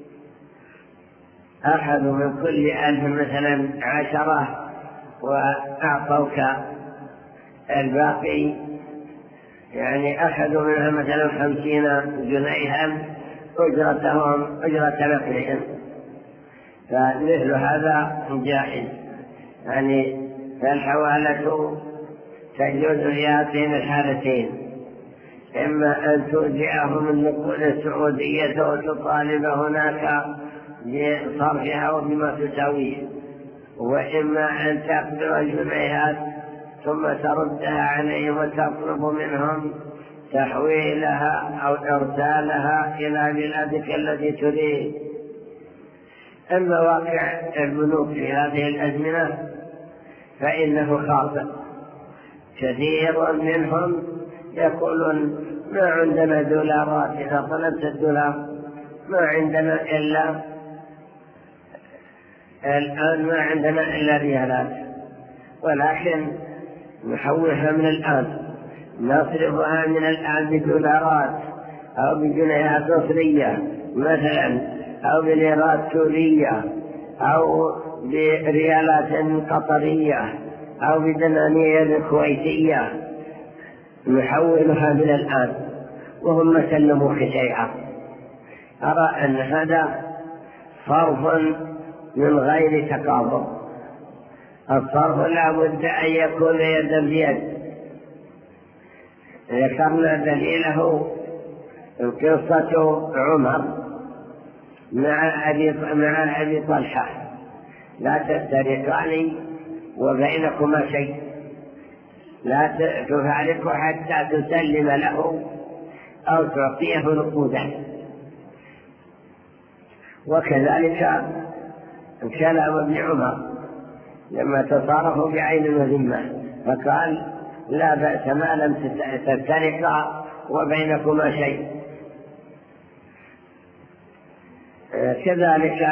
أخذوا من كل ألف مثلا عشرة وأعطوك الباقي، يعني أخذوا منها مثلا خمسين جنيها أجرتهم أجرة نقلهم، فمثل هذا جائز. يعني فالحوالة تجوز في هاتين الحالتين، إما أن تودعهم النقود السعودية وتطالب هناك بصرفها وبما تساويه، وإما أن تقبل الجنيهات ثم تردها عليهم وتطلب منهم تحويلها أو إرسالها إلى بلادك التي تريد. أما واقع البنوك في هذه الأزمنة فإنه خاطئ، كثير منهم يقولون ما عندنا دولارات، إذا طلبت الدولار ما عندنا إلا الآن ما عندنا إلا ريالات، ولكن نحولها من الآن، نصرفها من الآن بدولارات أو بجنيهات مصرية مثلا، أو بليرات سورية، أو بريالات قطرية، أو بدنانير كويتية، نحولها من الآن وهم سلموا شيئا. أرى أن هذا صرف من غير تقابض. الصرف لا بد أن يكون يدا بيد. ذكرنا دليله قصة عمر مع أبي مع أبي طلحة، لا تفترقان وبينكما شيء، لا تفارقه حتى تسلم له أو تعطيه نقودا. وكذلك كلام ابن عمر لما تصارفوا بعين وذمة، فقال لا بأس ما لم تفترقا وبينكما شيء. كذلك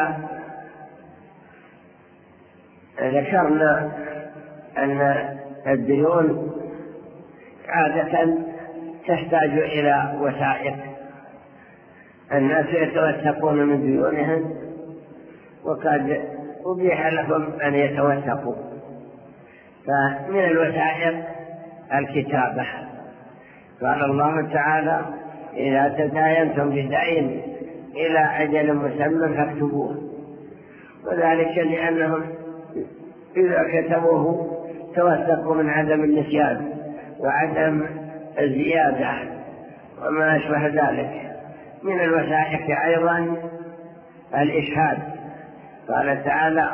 ذكرنا أن الديون عادة تحتاج إلى وثائق، الناس يتوثقون من ديونهم، وقد أبيح لهم أن يتوثقوا، فمن الوثائق الكتابة. قال الله تعالى إذا تداينتم بدين إلى أجل مسمى فاكتبوه، وذلك لأنهم إذا كتبوه توثقوا من عدم النسيان وعدم الزيادة وما أشبه ذلك. من الوثائق أيضا الإشهاد، قال تعالى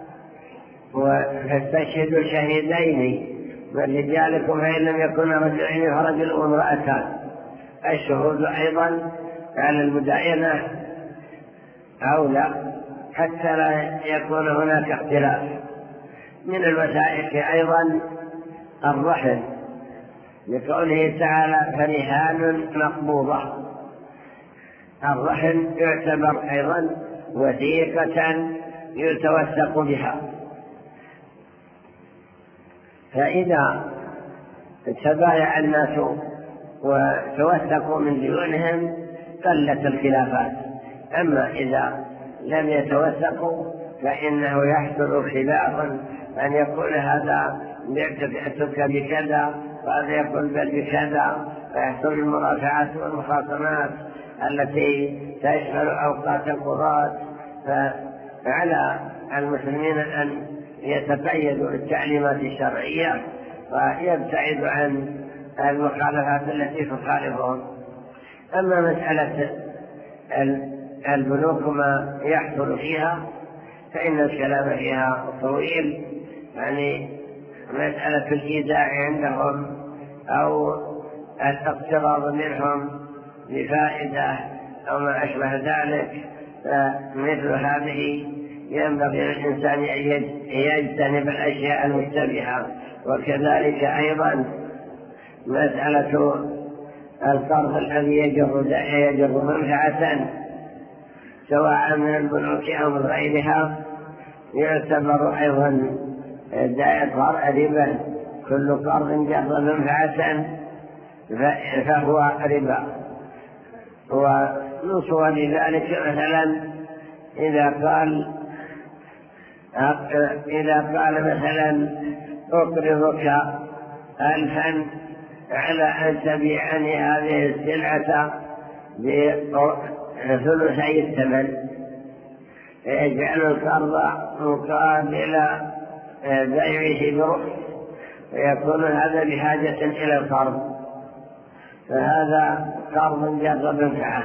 فاستشهدوا شهيدين من رجالكم فإن لم يكن رجلين فرجل وامرأتان. الشهود أيضا على المداينة أولى حتى لا يكون هناك اختلاف. من الوثائق أيضا الرحم، لقوله تعالى فرهان مقبوضة. الرحم يعتبر أيضا وثيقة يتوثق بها، فإذا تبايع الناس وتوثقوا من ديونهم قلت الخلافات. أما إذا لم يتوثقوا فإنه يحصل خلاف، أن يقول هذا بعتك بكذا وهذا يقول بل بكذا، ويحصل المرافعات والمخاصمات التي تشمل أوقات القضاة. فعلى المسلمين أن يتقيدوا بالتعليمات الشرعية ويبتعد عن المخالفات التي تخالفهم. أما مسألة البنوك ما يحصل فيها فإن الكلام فيها طويل، يعني مسألة الإيداع عندهم أو الاقتراض منهم بفائدة أو ما أشبه ذلك، فمثل هذه ينبغي للإنسان أن يجتنب الأشياء المشتبهة. وكذلك أيضا مسألة القرض الذي يجر يجر منفعة سواء من البنوك أو من غيرها يعتبر أيضا ربا. كل قرض جر منفعة فهو ربا. ومن صور ذلك مثلا إذا قال إذا قال مثلا أقرضك ألفا على أن تبيعني هذه السلعة بثلثي الثمن، يجعل القرض مقابل بيعه برخص، ويكون هذا بحاجة إلى القرض، فهذا قرض جر منفعة.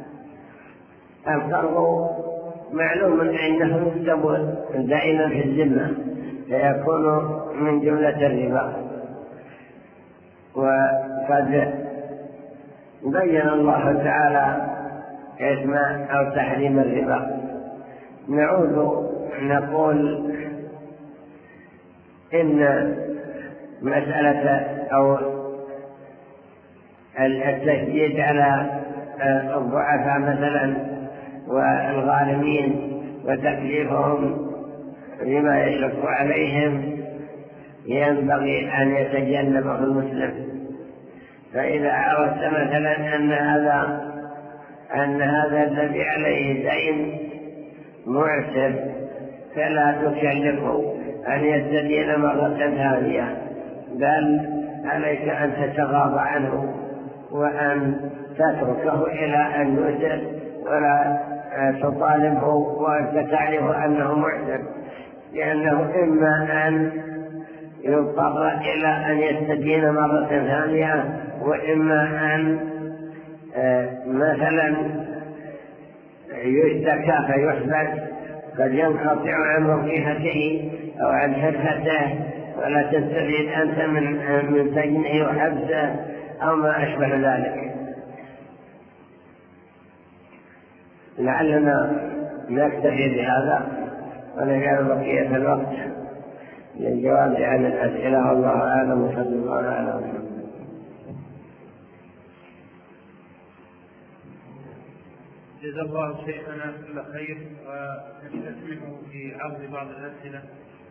القرض معلوم أنه يكتب دائما في الذمة فيكون من جملة الربا. وقد بين الله تعالى اسم أو تحريم الربا. نعود نقول إن مسألة أو التشديد على الضعفاء مثلا والغارمين وتكليفهم بما يشق عليهم ينبغي أن يتجنبه المسلم. فإذا عرفت مثلا أن هذا أن هذا الذي عليه دين معسر فلا تكلفه أن يستدين مرة ثانية، بل عليك أن تتغاضى عنه وأن تتركه إلى أن يسر، ولا تطالبه وأنت تعرف أنه معسر، لأنه إما أن يضطر إلى أن يستدين مرة ثانية، وإما أن مثلا يشتكى فيحبس، قد ينقطع عن وظيفته أو عن حرفته ولا تستفيد أنت من من سجنه وحبسه أو ما أشبه ذلك. لعلنا نكتفي بهذا ونجعل بقية الوقت الجواب عن الأسئلة، والله أعلم وصلى الله على وسلم. جزا الله شيخنا كل خير، ونستسمح في عرض بعض الأسئلة.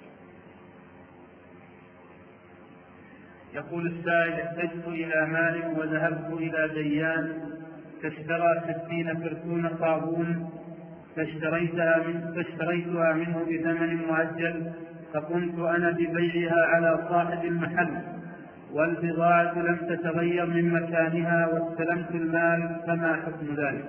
يقول السائل: احتجت إلى مال وذهبت إلى ديان فاشترى ستين كرتون صابون فاشتريتها, من فاشتريتها منه بثمن مؤجل، فقمت أنا ببيعها على صاحب المحل والبضاعة لم تتغير من مكانها واستلمت المال، فما حكم ذلك؟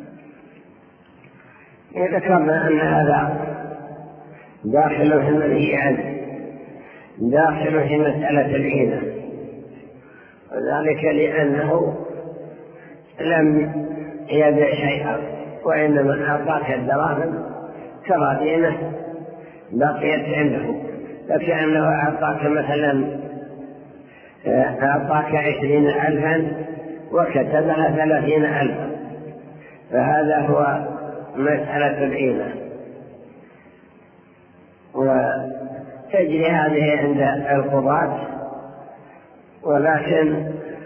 ذكرنا أن هذا داخل في المنهي عنه، داخل في مسألة العينة، وذلك لأنه لم يبيع شيئا، وإنما أعطاك الدراهم كراتينه بقيت عنده، فكأنه أعطاك مثلا أعطاك عشرين ألفا وكتبها ثلاثين ألفا، فهذا هو مسألة العينة. وتجري هذه عند القضاة، ولكن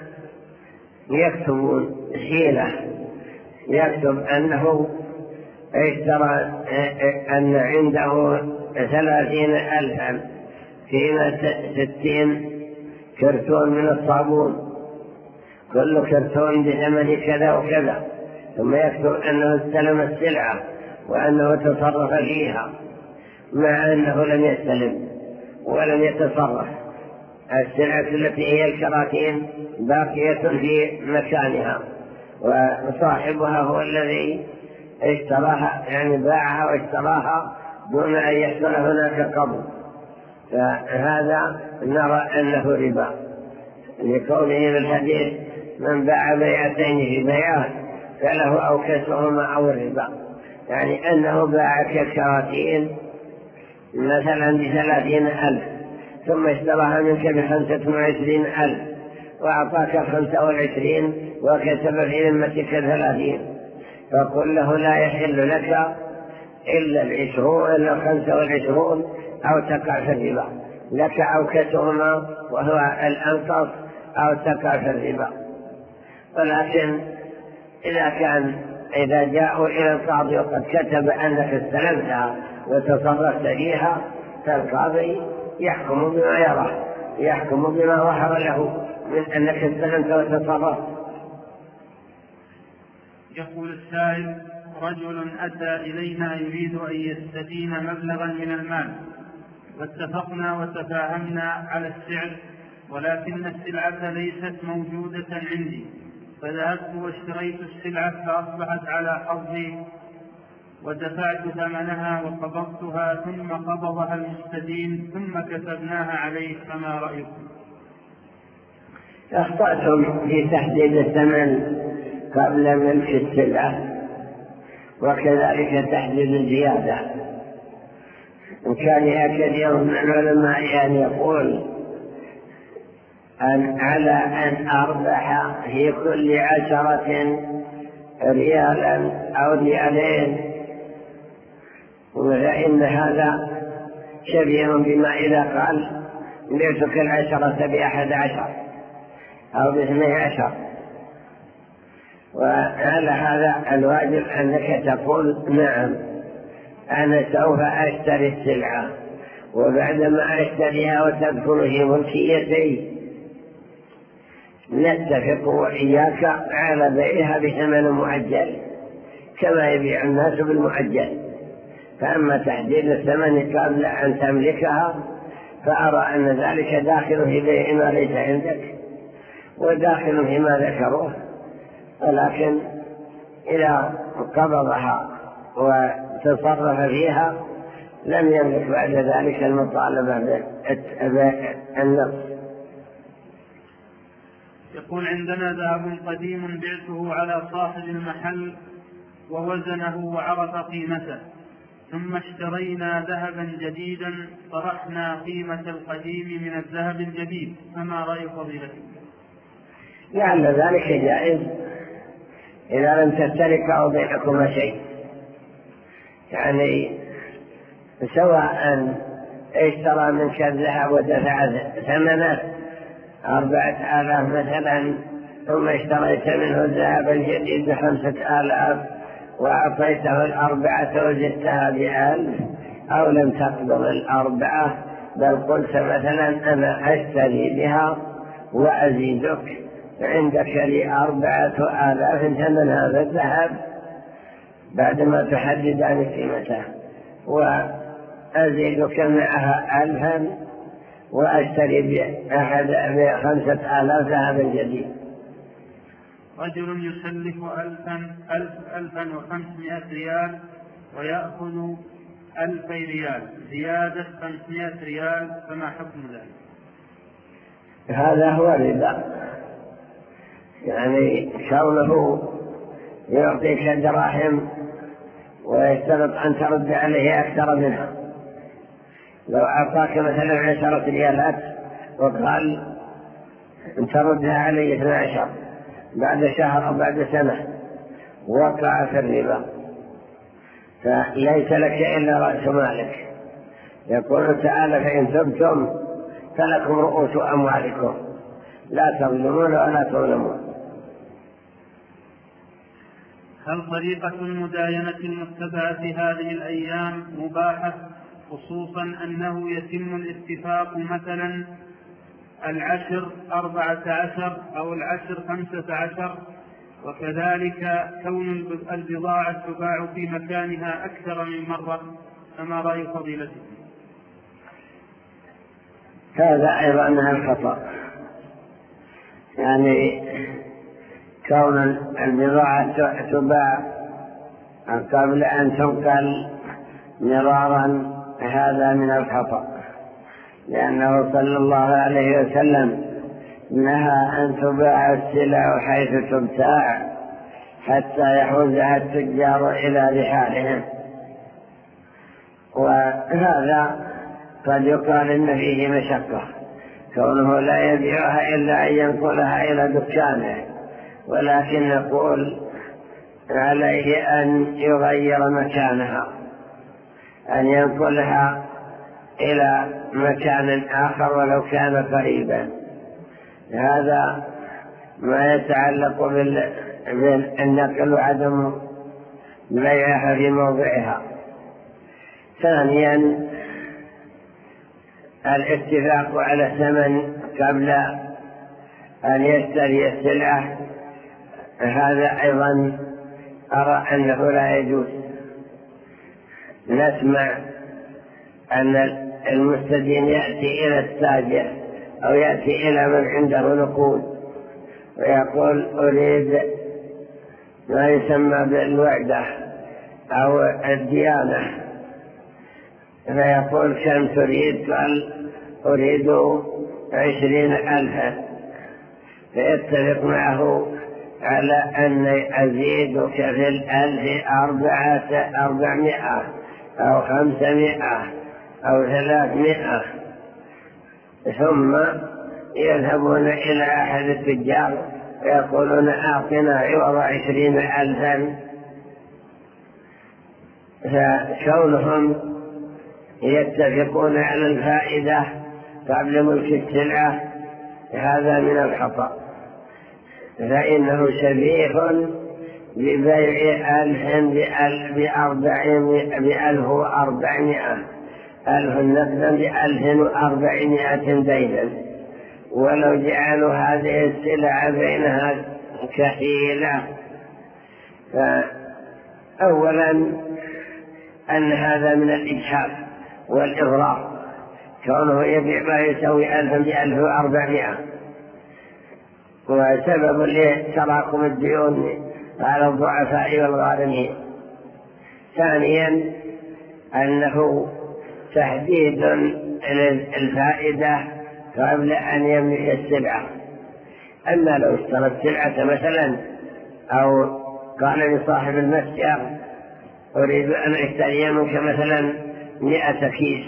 يكتب حيلة، يكتب أنه اشترى أن عنده ثلاثين ألفا فيما ستين كرتون من الصابون، كل كرتون بثمن كذا وكذا، ثم يكتب أنه استلم السلعة وأنه تصرف فيها، مع أنه لم يستلم ولم يتصرف. السلعة التي هي الكراتين باقية في مكانها، وصاحبها هو الذي اشتراها، يعني باعها واشتراها دون أن يحصل هناك قبض، فهذا نرى أنه ربا لكونه في الحديث: من باع بيعتين في بيعات فله أو كسرهما أو الربا، يعني أنه باع كالكراتين مثلا بثلاثين ألف ثم اشتراها منك بخمسة وعشرين ألف وأعطاك خمسة والعشرين وكتب في ذمتك ثلاثين، فقل له: لا يحل لك إلا العشرون إلا الخمسة والعشرون أو تقع في الربا، لك أو كسرهما وهو الأنقص أو تقع في الربا. ولكن إذا كان إذا جاءوا إلى القاضي وقد كتب أنك استلمتها وتصرفت فيها، فالقاضي يحكم بما يرى، يحكم بما ظهر له من أنك استلمت وتصرفت. يقول السائل: رجل أتى إلينا يريد أن يستدين مبلغا من المال، واتفقنا وتفاهمنا على السعر، ولكن السلعة ليست موجودة عندي، فذهبت واشتريت السلعة فأصبحت على حظي ودفعت ثمنها وقبضتها، ثم قبضها المستدين ثم كتبناها عليه، فما رأيكم؟ أخطأتم في تحديد الثمن قبل ملك السلعة، وكذلك تحديد الزيادة. وكان كثير من العلماء يعني يقول أن على أن أربح في كل عشرة ريالا أو ريالين، فإن هذا شبيه بما إذا قال: بعتك العشرة بأحد عشر أو باثني عشر. وعلى هذا الواجب أنك تقول: نعم، أنا سوف أشتري السلعة، وبعدما أشتريها وتدخل في ملكيتي نتفق وإياك على بيعها بثمن مؤجل كما يبيع الناس بالمؤجل. فأما تحديد الثمن قبل أن تملكها فأرى أن ذلك داخل في بيع ما ليس عندك وداخل فيما ذكروه، ولكن إذا قبضها وتصرف فيها لم يملك بعد ذلك المطالبة بالنقص. يقول: عندنا ذهب قديم بعته على صاحب المحل ووزنه وعرف قيمته، ثم اشترينا ذهبا جديدا طرحنا قيمة القديم من الذهب الجديد، فما رأي فضيلتكم؟ لعل ذلك جائز إذا لم تشترك بينكما شيء، يعني سواء اشترى منك الذهب ودفع ثمنه أربعة آلاف مثلا، ثم اشتريت منه الذهب الجديد بخمسة آلاف وأعطيته الأربعة وزدتها بألف، أو لم تقبض الأربعة بل قلت مثلا أنا أشتري بها وأزيدك، عندك لي أربعة آلاف ثمن هذا الذهب بعدما تحدد عن قيمته، وأزيدك معها ألفا وأشتري بأحد بخمسة آلاف ذهبا جديد. رجل يسلف ألفا ألف ألفا وخمسمائة ريال ويأخذ ألفي ريال زيادة خمسمائة ريال، فما حكم ذلك؟ هذا هو الربا، يعني كونه يعطيك دراهم ويشترط أن ترد عليه أكثر منها. لو أعطاك مثلا عشرة ريالات وقال أن تردها علي اثنى عشر بعد شهر أو بعد سنة، وقع في الربا، فليس لك إلا رأس مالك. يقول تعالى فإن تبتم فلكم رؤوس أموالكم لا تظلمون ولا تظلمون. هل طريقة المداينة المتبعة في هذه الأيام مباحة، خصوصا أنه يتم الاتفاق مثلا العشر أربعة عشر أو العشر خمسة عشر، وكذلك كون البضاعة تباع في مكانها أكثر من مرة، فما رأي فضيلتكم؟ هذا أيضا من الخطأ، يعني كون البضاعة تباع قبل أن تنقل مرارا هذا من الخطأ، لأنه صلى الله عليه وسلم نهى أن تباع السلع حيث تبتاع حتى يحوزها التجار إلى رحالهم، وهذا قد يقال إن فيه مشقة، كونه لا يبيعها إلا أن ينقلها إلى دكانه، ولكن نقول عليه أن يغير مكانها، أن ينقلها إلى مكان آخر ولو كان قريبا. هذا ما يتعلق بالنقل وعدم بيعها في موضعها. ثانيا الاتفاق على الثمن قبل أن يشتري السلعة، هذا أيضا أرى أنه لا يجوز. نسمع أن المستدين يأتي إلى التاجر أو يأتي إلى من عنده نقود ويقول أريد ما يسمى بالوعدة أو الديانة، فيقول كم تريد؟ قال أريد عشرين ألفا، فيتفق معه على أن أزيدك في الألف أربعة أربعمائة أو خمسمائة أو ثلاثمائة، ثم يذهبون إلى أحد التجار ويقولون أعطنا عوض عشرين ألفا، فكونهم يتفقون على الفائدة قبل ملك السلعة هذا من الخطأ، فإنه شبيه ببيع ألف بألف وأربعمائة، ألف نقدا بألف وأربعمائة دينا، ولو جعلوا هذه السلعة بينها كحيلة. فأولا أن هذا من الإجحاف والإغراء، كونه يبيع ما يسوي ألفا بألف وأربعمائة، وسبب لتراكم الديون على الضعفاء والغارمين. ثانيا أنه تحديد الفائدة قبل أن يملك السلعة. أما لو اشترى السلعة مثلا أو قال لصاحب المتجر أريد أن أشتري منك مثلا مئة كيس،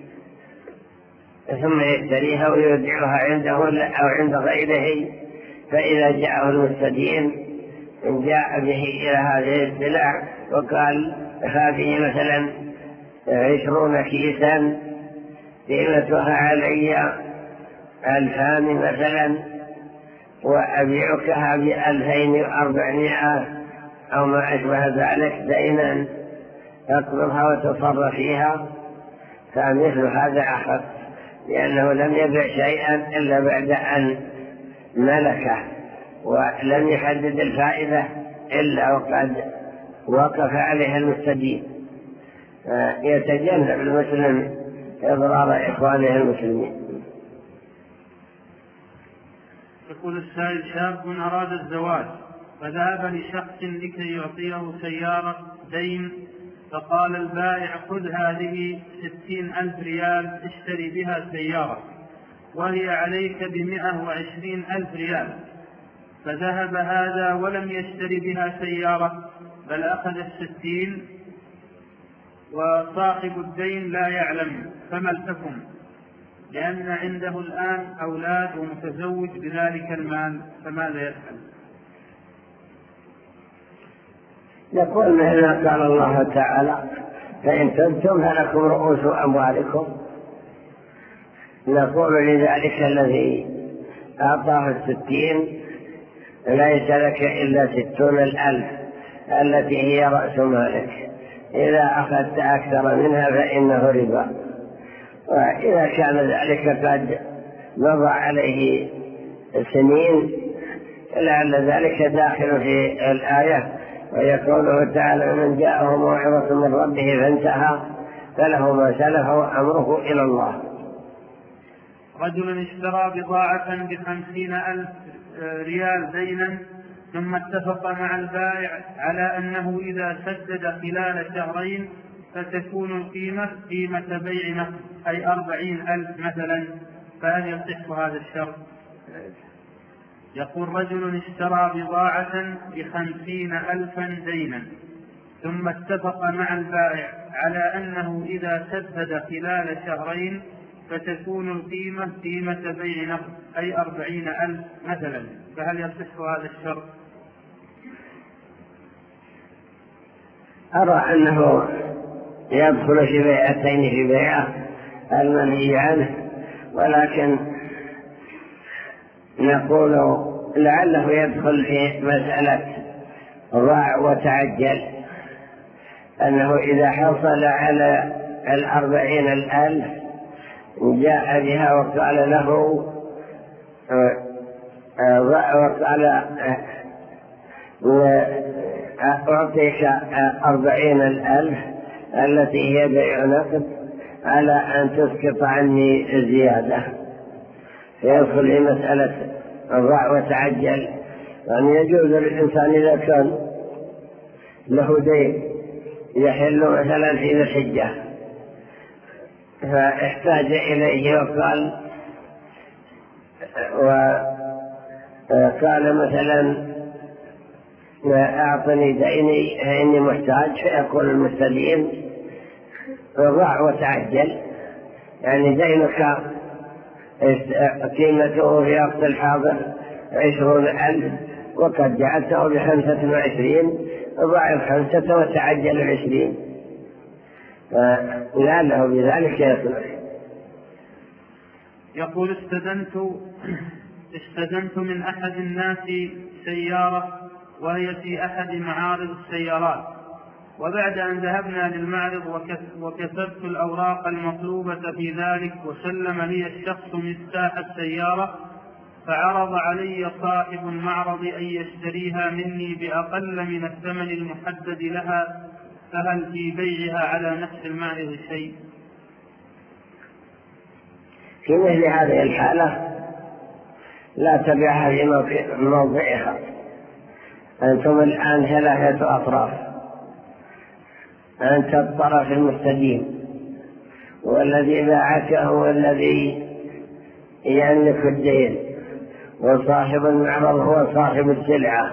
ثم يشتريها ويودعها عنده أو عند غيره، فإذا جاءه المستدين جاء به إلى هذه السلع وقال هذه مثلا عشرون كيسا قيمتها علي ألفان مثلا وأبيعكها بألفين وأربعمائة أو ما أشبه ذلك دينا تقبضها وتصرف فيها، فمثل هذا أخف، لأنه لم يبيع شيئا إلا بعد أن ملكه، ولم يحدد الفائدة إلا وقد وقف عليها المستدين. يتجنب المسلم إضرار إخوانه المسلمين. يقول السائل: شاب أراد الزواج فذهب لشخص لكي يعطيه سيارة دين، فقال البائع: خذ هذه ستين ألف ريال اشتري بها سيارة وهي عليك بمئة وعشرين ألف ريال. فذهب هذا ولم يشتري بها سيارة بل أخذ الستين، وصاحب الدين لا يعلم، فما الحكم؟ لأن عنده الآن أولاد ومتزوج بذلك المال، فماذا يفعل؟ يقول مثل قال الله تعالى: فإن تبتم فلكم رؤوس أموالكم. نقول لذلك الذي أعطاه الستين: ليس لك إلا ستون الألف التي هي رأس مالك، إذا أخذت أكثر منها فإنه ربا. وإذا كان ذلك قد مضى عليه سنين لعل ذلك داخل في الآية، ويقوله تعالى: من جاءه موعظة من ربه فانتهى فله ما سلف وأمره إلى الله. رجل اشترى بضاعة بخمسين ألف ريال دينا، ثم اتفق مع البائع على أنه إذا سدد خلال شهرين فتكون القيمة قيمة بيع نقد، أي أربعين ألف مثلا، فهل يصح هذا الشرط؟ يقول: رجل اشترى بضاعة بخمسين ألفا دينا، ثم اتفق مع البائع على أنه إذا سدد خلال شهرين فتكون القيمة قيمة بيع نقد، أي أربعين ألف مثلا، فهل يصح هذا الشرط؟ أرى أنه يدخل في بيعتين في بيعة المنهي عنه، ولكن نقول لعله يدخل في مسألة ضاع وتعجل، أنه إذا حصل على الأربعين الألف جاء بها وقال له وقال أعطيك أربعين الألف التي هي بيع نقد على أن تسقط عني زيادة، فيدخل في مسألة ضاع وتعجل. يعني يجوز للإنسان إذا كان له دين يحل مثلا في ذي الحجة فاحتاج إليه وقال وقال مثلا: أعطني ديني فإني محتاج، فيقول المستدين: ضاع وتعجل، يعني دينك قيمته في وقت الحاضر عشرون ألف وقد جعلته بخمسة وعشرين، ضاع خمسة وتعجل عشرين، فلعله بذلك يصلح. يقول: استدنت استدنت من أحد الناس سيارة وهي في أحد معارض السيارات، وبعد أن ذهبنا للمعرض وكتبت الأوراق المطلوبة في ذلك وسلم لي الشخص مفتاح السيارة، فعرض علي صاحب المعرض أن يشتريها مني بأقل من الثمن المحدد لها، فهل في بيعها على نفس المعرض شيء؟ في مثل هذه الحالة لا تبيعها في موضعها. أنتم الآن ثلاثة أطراف، أنت الطرف المستدين، والذي باعك هو الذي يملك الدين، وصاحب المعرض هو صاحب السلعة،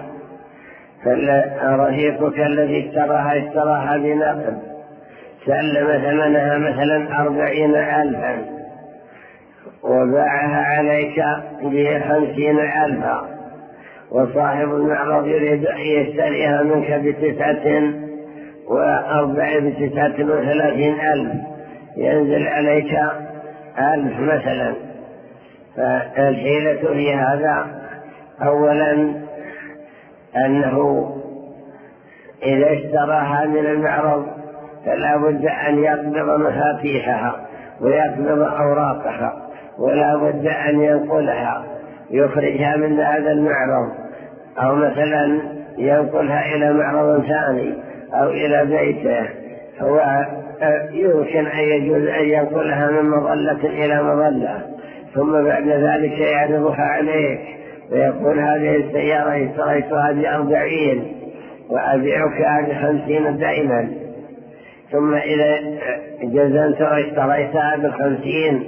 فرفيقك الذي اشتراها اشتراها بنقد، سلم ثمنها مثلا أربعين ألفا وباعها عليك بخمسين ألفا، وصاحب المعرض يريد أن يشتريها منك بتسعة وأربع بتسعة وثلاثين ألف، ينزل عليك ألف مثلا. فالحيلة في هذا أولا أنه إذا اشتراها من المعرض فلا بد أن يقبض مفاتيحها ويقبض أوراقها، ولا بد أن ينقلها يخرجها من هذا المعرض، أو مثلا ينقلها إلى معرض ثاني أو إلى بيته. هو يمكن أن يجوز أن ينقلها من مظلة إلى مظلة، ثم بعد ذلك يعرضها عليك ويقول هذه السيارة اشتريتها بأربعين وأبيعك بخمسين دائما، ثم إذا جزمت واشتريتها بخمسين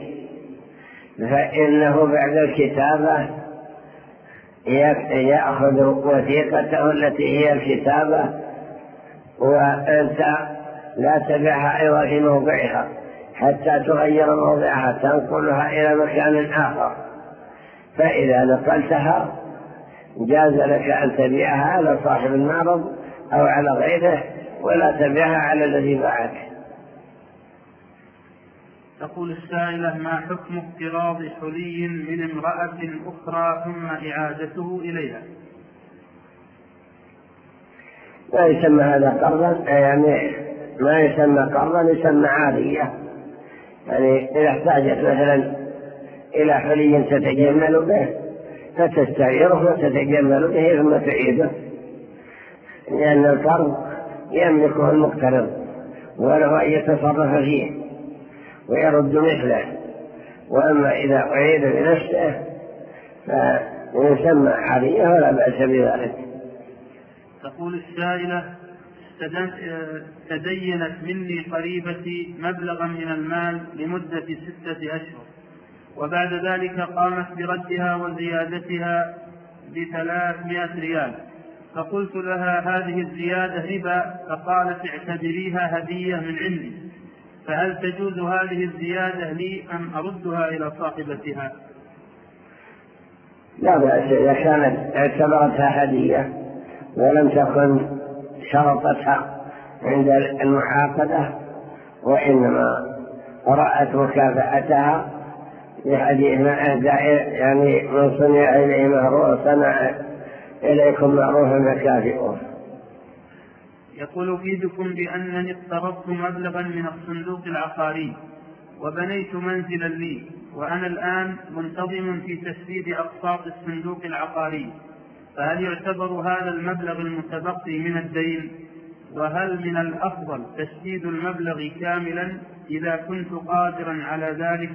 فإنه بعد الكتابة يأخذ وثيقته التي هي الكتابة، وأنت لا تبيعها أيضا في موضعها حتى تغير موضعها، تنقلها إلى مكان آخر. فإذا نقلتها جاز لك أن تبيعها على صاحب المعرض أو على غيره، ولا تبيعها على الذي باعك. تقول السائلة: ما حكم اقتراض حلي من امرأة أخرى ثم إعادته إليها؟ ما يسمى هذا قرضا، يعني ما يسمى قرضا، يسمى عارية. يعني إذا احتاجت مثلا إلى حلي تتجمل به فتستعيره وتتجمل به ثم تعيده، لأن القرض يملكه المقترض وله أن يتصرف فيه ويرد مثله. وأما إذا أعيد بنفسه فيسمى عارية ولا بأس بذلك. تقول السائلة: تدينت مني قريبتي مبلغا من المال لمدة ستة أشهر، وبعد ذلك قامت بردها وزيادتها بثلاثمائة ريال، فقلت لها: هذه الزيادة ربا، فقالت: اعتبريها هدية من عندي، فهل تجوز هذه الزيادة لي أم أردها إلى صاحبتها؟ لا بأس إذا كانت اعتبرتها هدية ولم تكن شرطتها عند المعاقدة، وإنما رأت مكافأتها بحديث ما أهدى يعني من صنع إليه معروف صنع إليكم معروفا مكافئه. يقول: أفيدكم بأنني اقترضت مبلغا من الصندوق العقاري وبنيت منزلا لي، وأنا الآن منتظم في تسديد أقساط الصندوق العقاري، فهل يعتبر هذا المبلغ المتبقي من الدين؟ وهل من الأفضل تسديد المبلغ كاملا إذا كنت قادرا على ذلك؟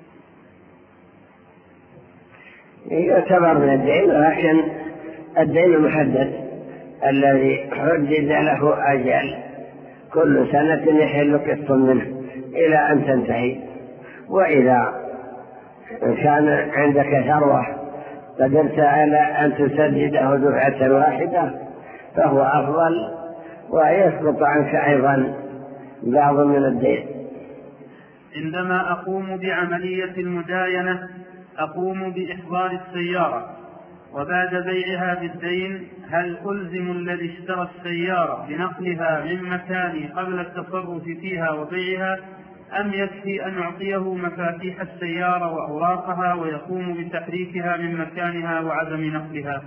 يعتبر من الدين، لكن الدين المحدد الذي حدد له أجل كل سنة يحل قسط منه إلى أن تنتهي. وإذا كان عندك ثروة قدرت على أن تسدده دفعة واحدة فهو أفضل، ويسقط عنك أيضا بعض من الدين. عندما أقوم بعملية المداينة أقوم بإحضار السيارة، وبعد بيعها بالدين هل ألزم الذي اشترى السيارة بنقلها من مكاني قبل التصرف فيها وبيعها، أم يكفي أن أعطيه مفاتيح السيارة وأوراقها ويقوم بتحريكها من مكانها وعدم نقلها؟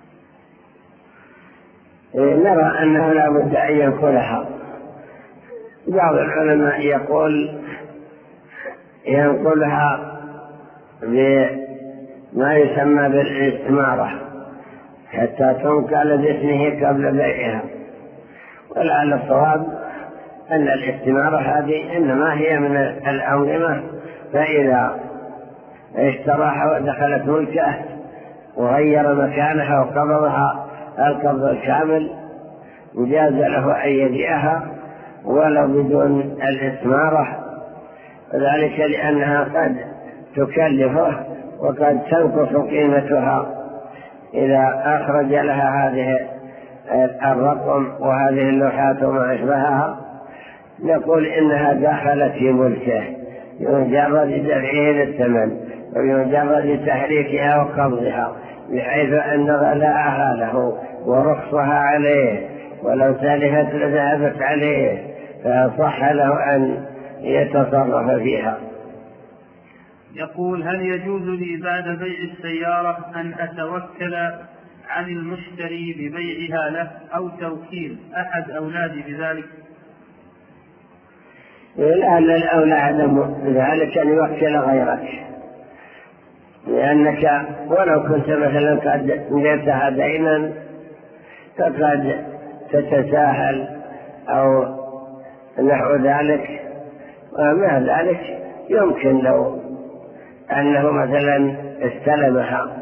نرى أنه لا بد أن ينقلها. بعض العلماء يقول ينقلها بما يسمى بالاستمارة حتى تنقل باسمه قبل بيعها، ولعل الصواب أن الاستمارة هذه إنما هي من الأنظمة، فإذا اشتراها ودخلت ملكه وغير مكانها وقبضها القبض الكامل جاز له أن يبيعها ولو بدون الاستمارة، ذلك لأنها قد تكلفه وقد تنقص قيمتها إذا أخرج لها هذه الرقم وهذه اللوحات وما أشبهها. نقول إنها دخلت في ملكه بمجرد دفعه للثمن وبمجرد تحريكها وقبضها، بحيث أن غلاءها له ورخصها عليه، ولو سالفت لذهبت عليه فصح له أن يتصرف فيها. يقول: هل يجوز لي بعد بيع السيارة أن أتوكل عن المشتري ببيعها له أو توكيل أحد أولادي بذلك؟ الآن الأولى عدم ذلك أن يوكل غيرك، لأنك ولو كنت مثلا قد ديرتها دينا فقد تتساهل أو نحو ذلك، ومع ذلك يمكن لو أنه مثلا استلمها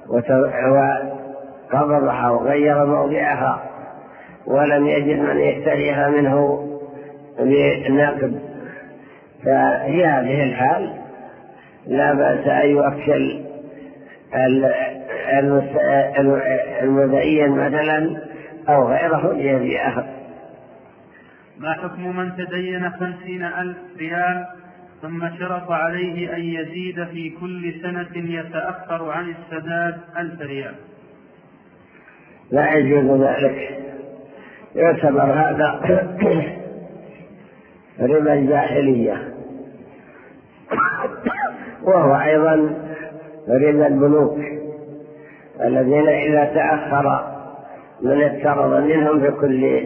وقبضها وغير موضعها ولم يجد من يشتريها منه بنقد، ففي هذه الحال لا بأس أن يوكل المدين مثلا أو غيره ليبيعها. ما حكم من تدين خمسين ألف ريال ثم شرط عليه أن يزيد في كل سنة يتأخر عن السداد ألف ريال؟ لا يجوز ذلك، يعتبر هذا ربا الجاهلية، وهو أيضا ربا البنوك الذين إذا تأخر من افترض منهم في كل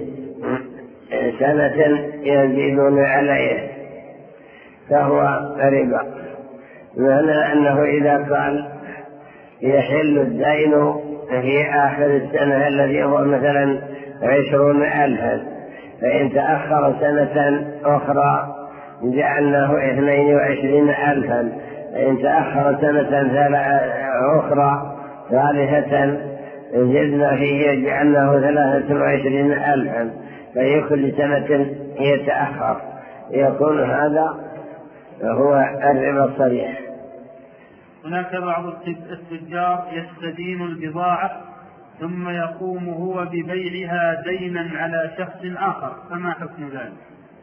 سنة يزيدون عليه فهو ربا، معنى أنه إذا قال يحل الدين في آخر السنة الذي هو مثلا عشرون ألفا، فإن تأخر سنة أخرى جعلناه اثنين وعشرين ألفا، فإن تأخر سنة أخرى ثالثة زدنا فيه جعلناه ثلاثة وعشرين ألفا، فهي كل سنة يتأخر، يكون هذا هو الربا الصريح. هناك بعض التجار يستدين البضاعة ثم يقوم هو ببيعها دينا على شخص آخر، فما حكم ذلك؟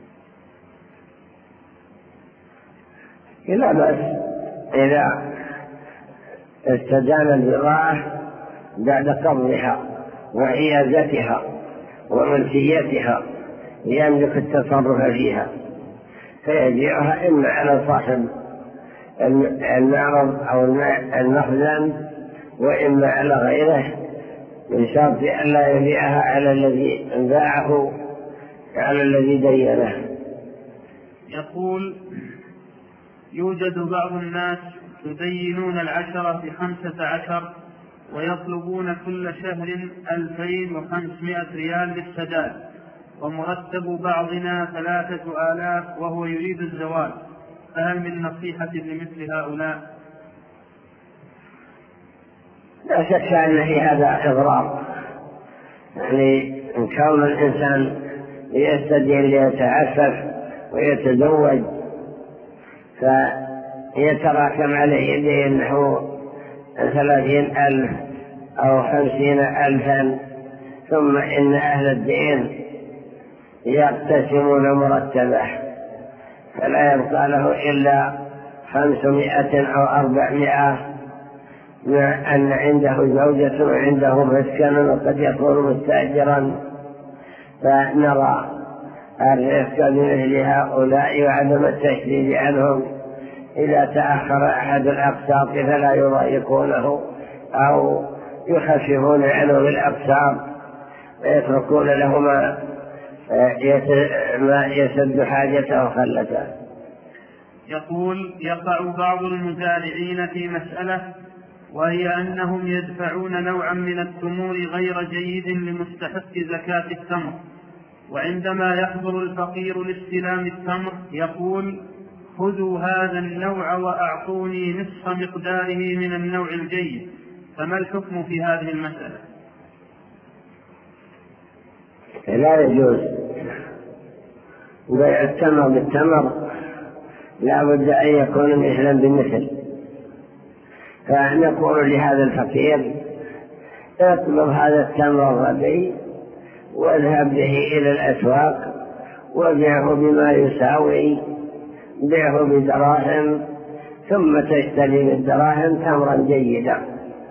لا بأس إذا استدان البضاعة بعد قبضها وعيادتها وملكيتها يملك التصرف فيها، فيبيعها إما على صاحب المعرض أو المخزن وإما على غيره، من شرط أن لا يبيعها على الذي باعه على الذي دينه. يقول: يوجد بعض الناس يدينون العشرة بخمسة عشر ويطلبون كل شهر ألفين وخمسمائة ريال للسداد، ومرتب بعضنا ثلاثة آلاف وهو يريد الزواج، فهل من نصيحة لمثل هؤلاء؟ لا شك أن في هذا إضرار، يعني إن كون الإنسان يستدين ليتعفف ويتزوج فيتراكم عليه دين نحو ثلاثين ألف أو خمسين ألفا، ثم إن أهل الدين يقتسمون مرتبه فلا يبقى له إلا خمسمائة أو أربعمائة، مع أن عنده زوجة وعنده مسكن وقد يكون مستأجرا، فنرى الرفق بمثل هؤلاء وعدم التشديد عنهم. إذا تأخر أحد الأقساط فلا يضايقونه أو يخففون عنه بالأقساط ويتركون له ما يسد حاجته وخلته. يقول: يقع بعض المزارعين في مسألة، وهي أنهم يدفعون نوعا من التمور غير جيد لمستحق زكاة التمر، وعندما يحضر الفقير لاستلام التمر يقول: خذوا هذا النوع وأعطوني نصف مقداره من النوع الجيد، فما الحكم في هذه المسألة؟ لا يجوز بيع التمر بالتمر، لا بد أن يكون مثلا بمثل، فنقول لهذا الفقير: اطلب هذا التمر الردي واذهب به إلى الأسواق وبيعه بما يساوي، بيعه بدراهم ثم تشتري بالدراهم تمرا جيدا.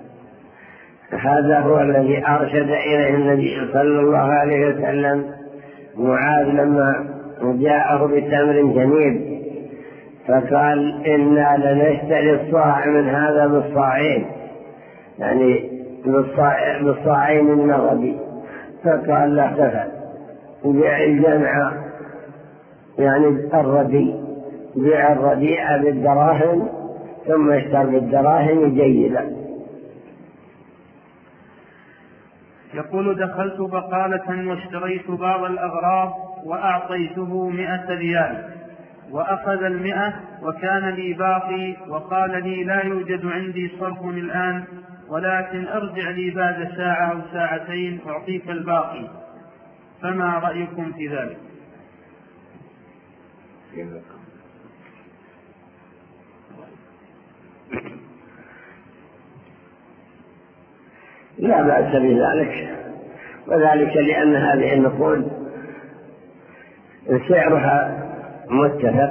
هذا هو الذي أرشد إليه النبي صلى الله عليه وسلم معاذ لما جاءه بتمر جنيب فقال إنا لنشتري الصاع من هذا بالصاعين، يعني بالصاعين من الردي. فقال لا تفعل، بيع الجمع يعني الردي، بيع الرديء بالدراهم ثم اشتر بالدراهم جيدا. يقول دخلت بقالة واشتريت بعض الأغراض وأعطيته مئة ريال وأخذ المئة وكان لي باقي، وقال لي لا يوجد عندي صرف الآن، ولكن أرجع لي بعد ساعة أو ساعتين أعطيك الباقي، فما رأيكم في ذلك؟ لا بأس بذلك، وذلك لأن هذه النقود سعرها متفق.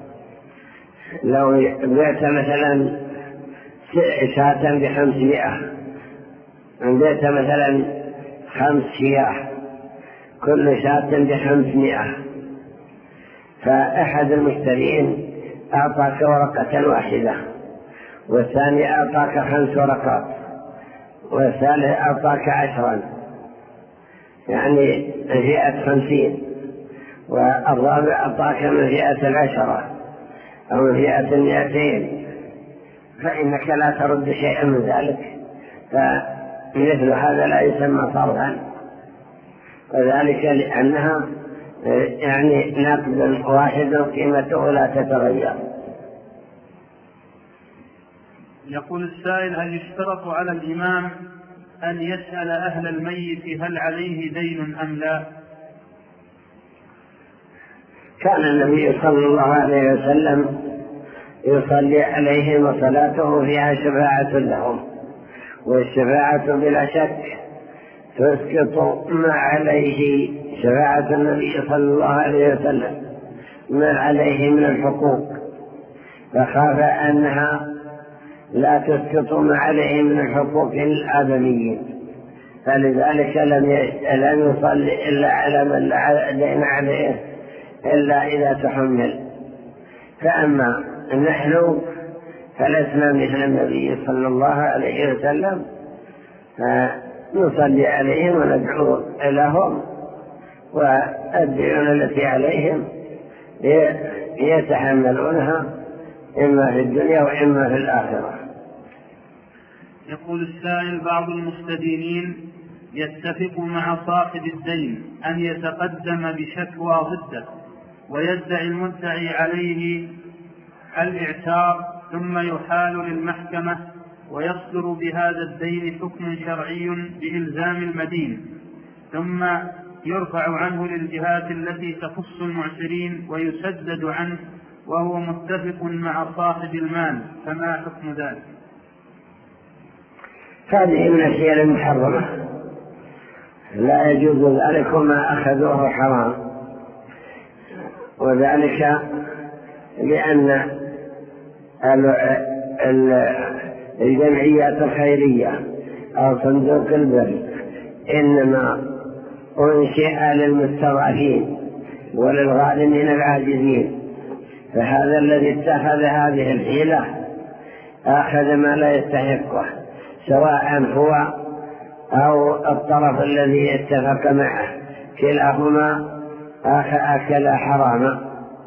لو بعت مثلا شاة بخمسمائة، بعت مثلا خمس شياه كل شاة بخمسمائة، فأحد المشترين أعطاك ورقة واحدة، والثاني أعطاك خمس ورقات، والثالث أعطاك عشرا، يعني فئة خمسين، والرابع أعطاك من فئة العشرة أو من فئة المئتين، فإنك لا ترد شيئا من ذلك، فمثل هذا لا يسمى صرفا، وذلك لأنها يعني نقد واحد قيمته لا تتغير. يقول السائل: هل يشترط على الإمام أن يسأل أهل الميت هل عليه دين أم لا؟ كان النبي صلى الله عليه وسلم يصلي عليهم وصلاته فيها شفاعة لهم، والشفاعة بلا شك تسقط ما عليه، شفاعة النبي صلى الله عليه وسلم ما عليه من الحقوق، فخاف أنها لا تسقط ما عليه من الحقوق للآدميين، فلذلك لم يصلي إلا على من لا دين عليه إلا إذا تحمل. فأما نحن فلسنا مثل النبي صلى الله عليه وسلم، فنصلي عليهم وندعو لهم، والديون التي عليهم يتحملونها إما في الدنيا وإما في الآخرة. يقول السائل: بعض المستدينين يتفق مع صاحب الدين أن يتقدم بشكوى ضده، ويدعي المدعي عليه الإعتار، ثم يحال للمحكمة ويصدر بهذا الدين حكم شرعي بإلزام المدين، ثم يرفع عنه للجهات التي تخص المعسرين ويسدد عنه، وهو متفق مع صاحب المال، فما حكم ذلك؟ هذه من الأشياء المحرمة، لا يجوز ذلك، وما أخذوه حرام، وذلك لأن الجمعيات الخيرية أو صندوق البر إنما أنشئ للمستضعفين وللغارمين العاجزين، فهذا الذي اتخذ هذه الحيلة أخذ ما لا يستحقه، سواء هو أو الطرف الذي اتفق معه، كلاهما أكل حراما.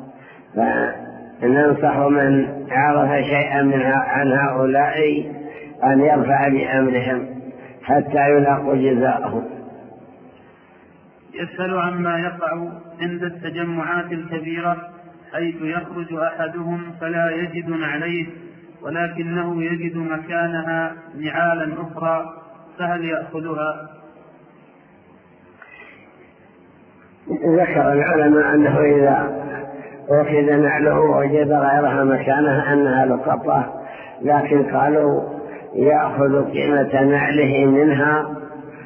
فننصح من عرف شيئا منها عن هؤلاء أن يرفع بأمرهم حتى يلاقوا جزاءهم. يسأل عما يقع عند التجمعات الكبيرة، حيث يخرج أحدهم فلا يجد نعليه ولكنه يجد مكانها نعالا أخرى، فهل يأخذها؟ ذكر العلماء أنه إذا أخذ نعله وجد غيرها مكانها أنها لقطة، لكن قالوا يأخذ قيمة نعله منها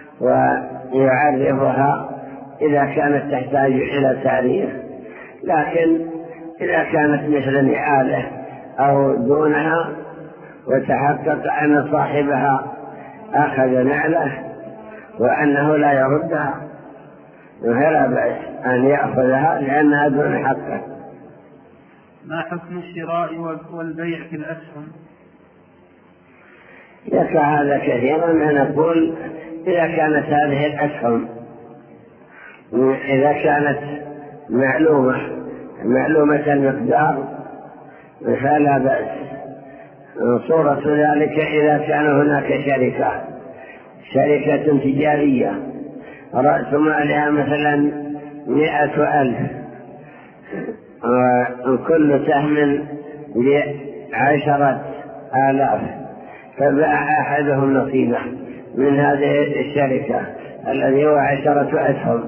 ويعرفها إذا كانت تحتاج إلى تعريف، لكن إذا كانت مثل نعاله أو دونها وتحقق أن صاحبها أخذ نعله وأنه لا يردها فلا بأس أن يأخذها لأنها دون حقه. ما حكم الشراء والبيع في الأسهم؟ يقع هذا كثيرا. نقول إذا كانت هذه الأسهم إذا كانت معلومة معلومة المقدار فلا بأس. صورة ذلك إذا كان هناك شركة شركة تجارية رأس مالها مثلا مئة ألف وكل سهم بعشرة آلاف، فباع أحدهم نصيبه من هذه الشركة الذي هو عشرة أسهم،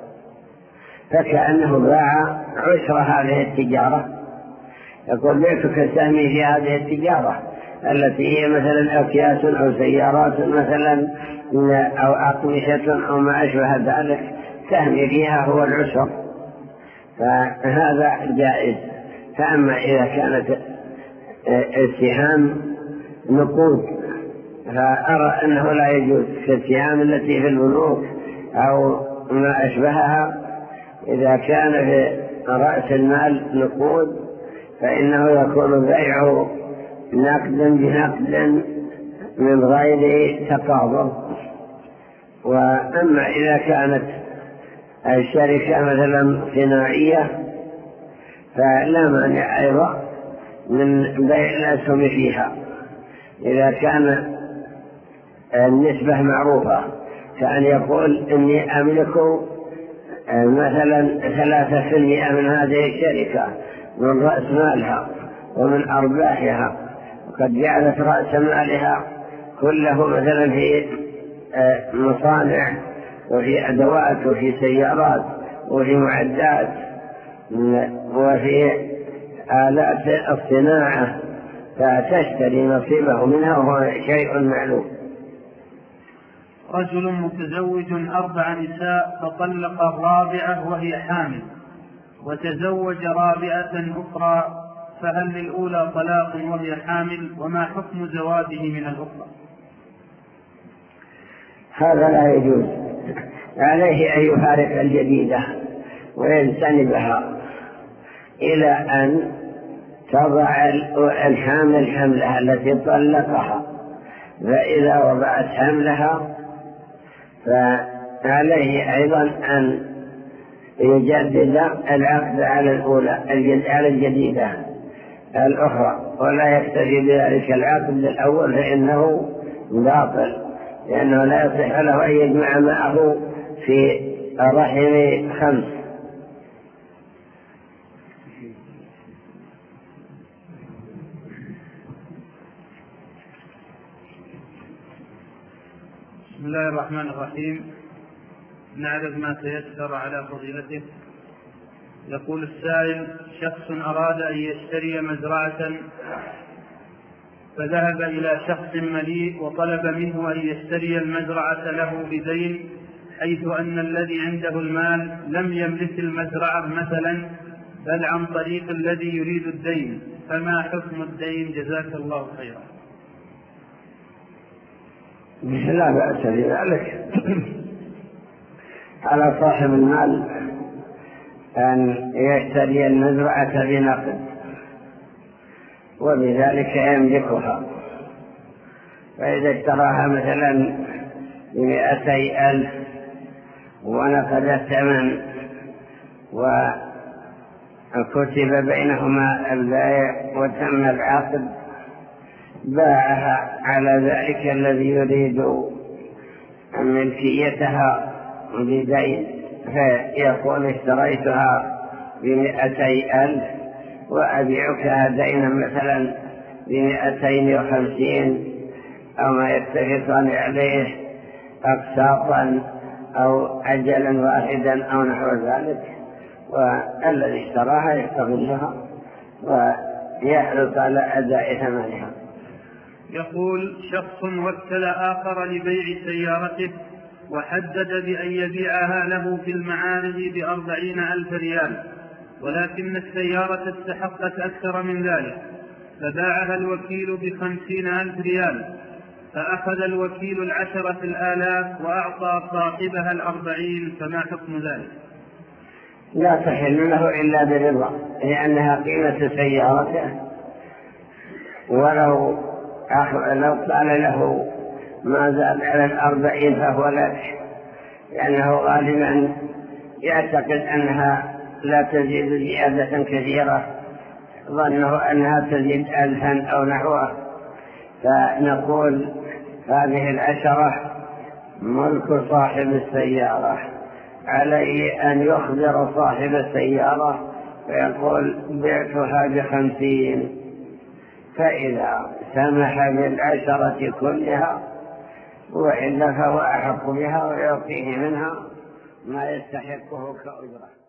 فكأنه باع عشر هذه التجارة. يقول بعتك سهمي في هذه التجارة التي هي مثلا أكياس أو سيارات مثلا أو أقمشة أو ما أشبه ذلك، سهمي فيها هو العشر، فهذا جائز. فأما إذا كانت السهام نقود فأرى أنه لا يجوز، كالسهام التي في البنوك أو ما أشبهها. إذا كان في رأس المال نقود فإنه يكون بيعه نقدا بنقد من غير تقابض. وأما إذا كانت الشركة مثلا صناعية فلا مانع أيضا من بيع الأسهم فيها إذا كان النسبة معروفة، كأن يقول إني أملك مثلا ثلاثة في المئة من هذه الشركة من رأس مالها ومن أرباحها، وقد جعلت رأس مالها كله مثلا في مصانع وفي أدوات وفي سيارات وفي معدات وفي آلات الصناعة، فتشتري نصيبه منها وهو شيء معلوم. رجل متزوج أربع نساء فطلق الرابعة وهي حامل، وتزوج رابعة أخرى، فهل للأولى طلاق وهي حامل؟ وما حكم زواجه من الأخرى؟ هذا لا يجوز، عليه أن يفارق الجديدة ويجتنبها إلى أن تضع الحامل حملها التي طلقها، فإذا وضعت حملها فعليه أيضا أن يجدد العقد على الأولى على الجديدة الأخرى، ولا يكتفي بذلك العقد الأول فإنه باطل، لأنه لا يصح له أن يجمع معه في رحم خمس. بسم الله الرحمن الرحيم. نعرف ما تيسر على فضيلته. يقول السائل: شخص أراد أن يشتري مزرعة فذهب إلى شخص مليء وطلب منه أن يشتري المزرعة له بدين، حيث أن الذي عنده المال لم يملك المزرعة مثلا، بل عن طريق الذي يريد الدين، فما حكم الدين؟ جزاك الله خيرا. لا بأس بذلك. على صاحب المال أن يشتري المزرعة بنقد وبذلك يملكها، فإذا اشتراها مثلا بمئتي ألف ونقد الثمن وكتب بينهما البيع وتم العقد، باعها على ذلك الذي يريد ملكيتها بدين، فيقول اشتريتها بمئتي ألف وأبيعك دينا مثلا بمئتين وخمسين أو ما يتفقان عليه أقساطا أو أجلا واحدا أو نحو ذلك، والذي اشتراها يستغلها ويحرص على أداء ثمنها. يقول: شخص وكل آخر لبيع سيارته وحدد بأن يبيعها له في المعارض بأربعين ألف ريال، ولكن السيارة استحقت أكثر من ذلك، فباعها الوكيل بخمسين ألف ريال، فأخذ الوكيل العشرة الآلاف وأعطى صاحبها الأربعين، فما حكم ذلك؟ لا تحل له إلا برضا، لأنها قيمة سيارته، ولو لو قال له ما زاد على الأربعين فهو لك، لأنه غالبا يعتقد أنها لا تزيد زيادة كثيرة، ظنه أنها تزيد ألفا أو نحوه، فنقول هذه العشرة ملك صاحب السيارة، عليه أن يخبر صاحب السيارة ويقول بعتها بخمسين، فإذا سمح بالعشرة كلها وإلا فهو أحق بها ويعطيه منها ما يستحقه كأجرة.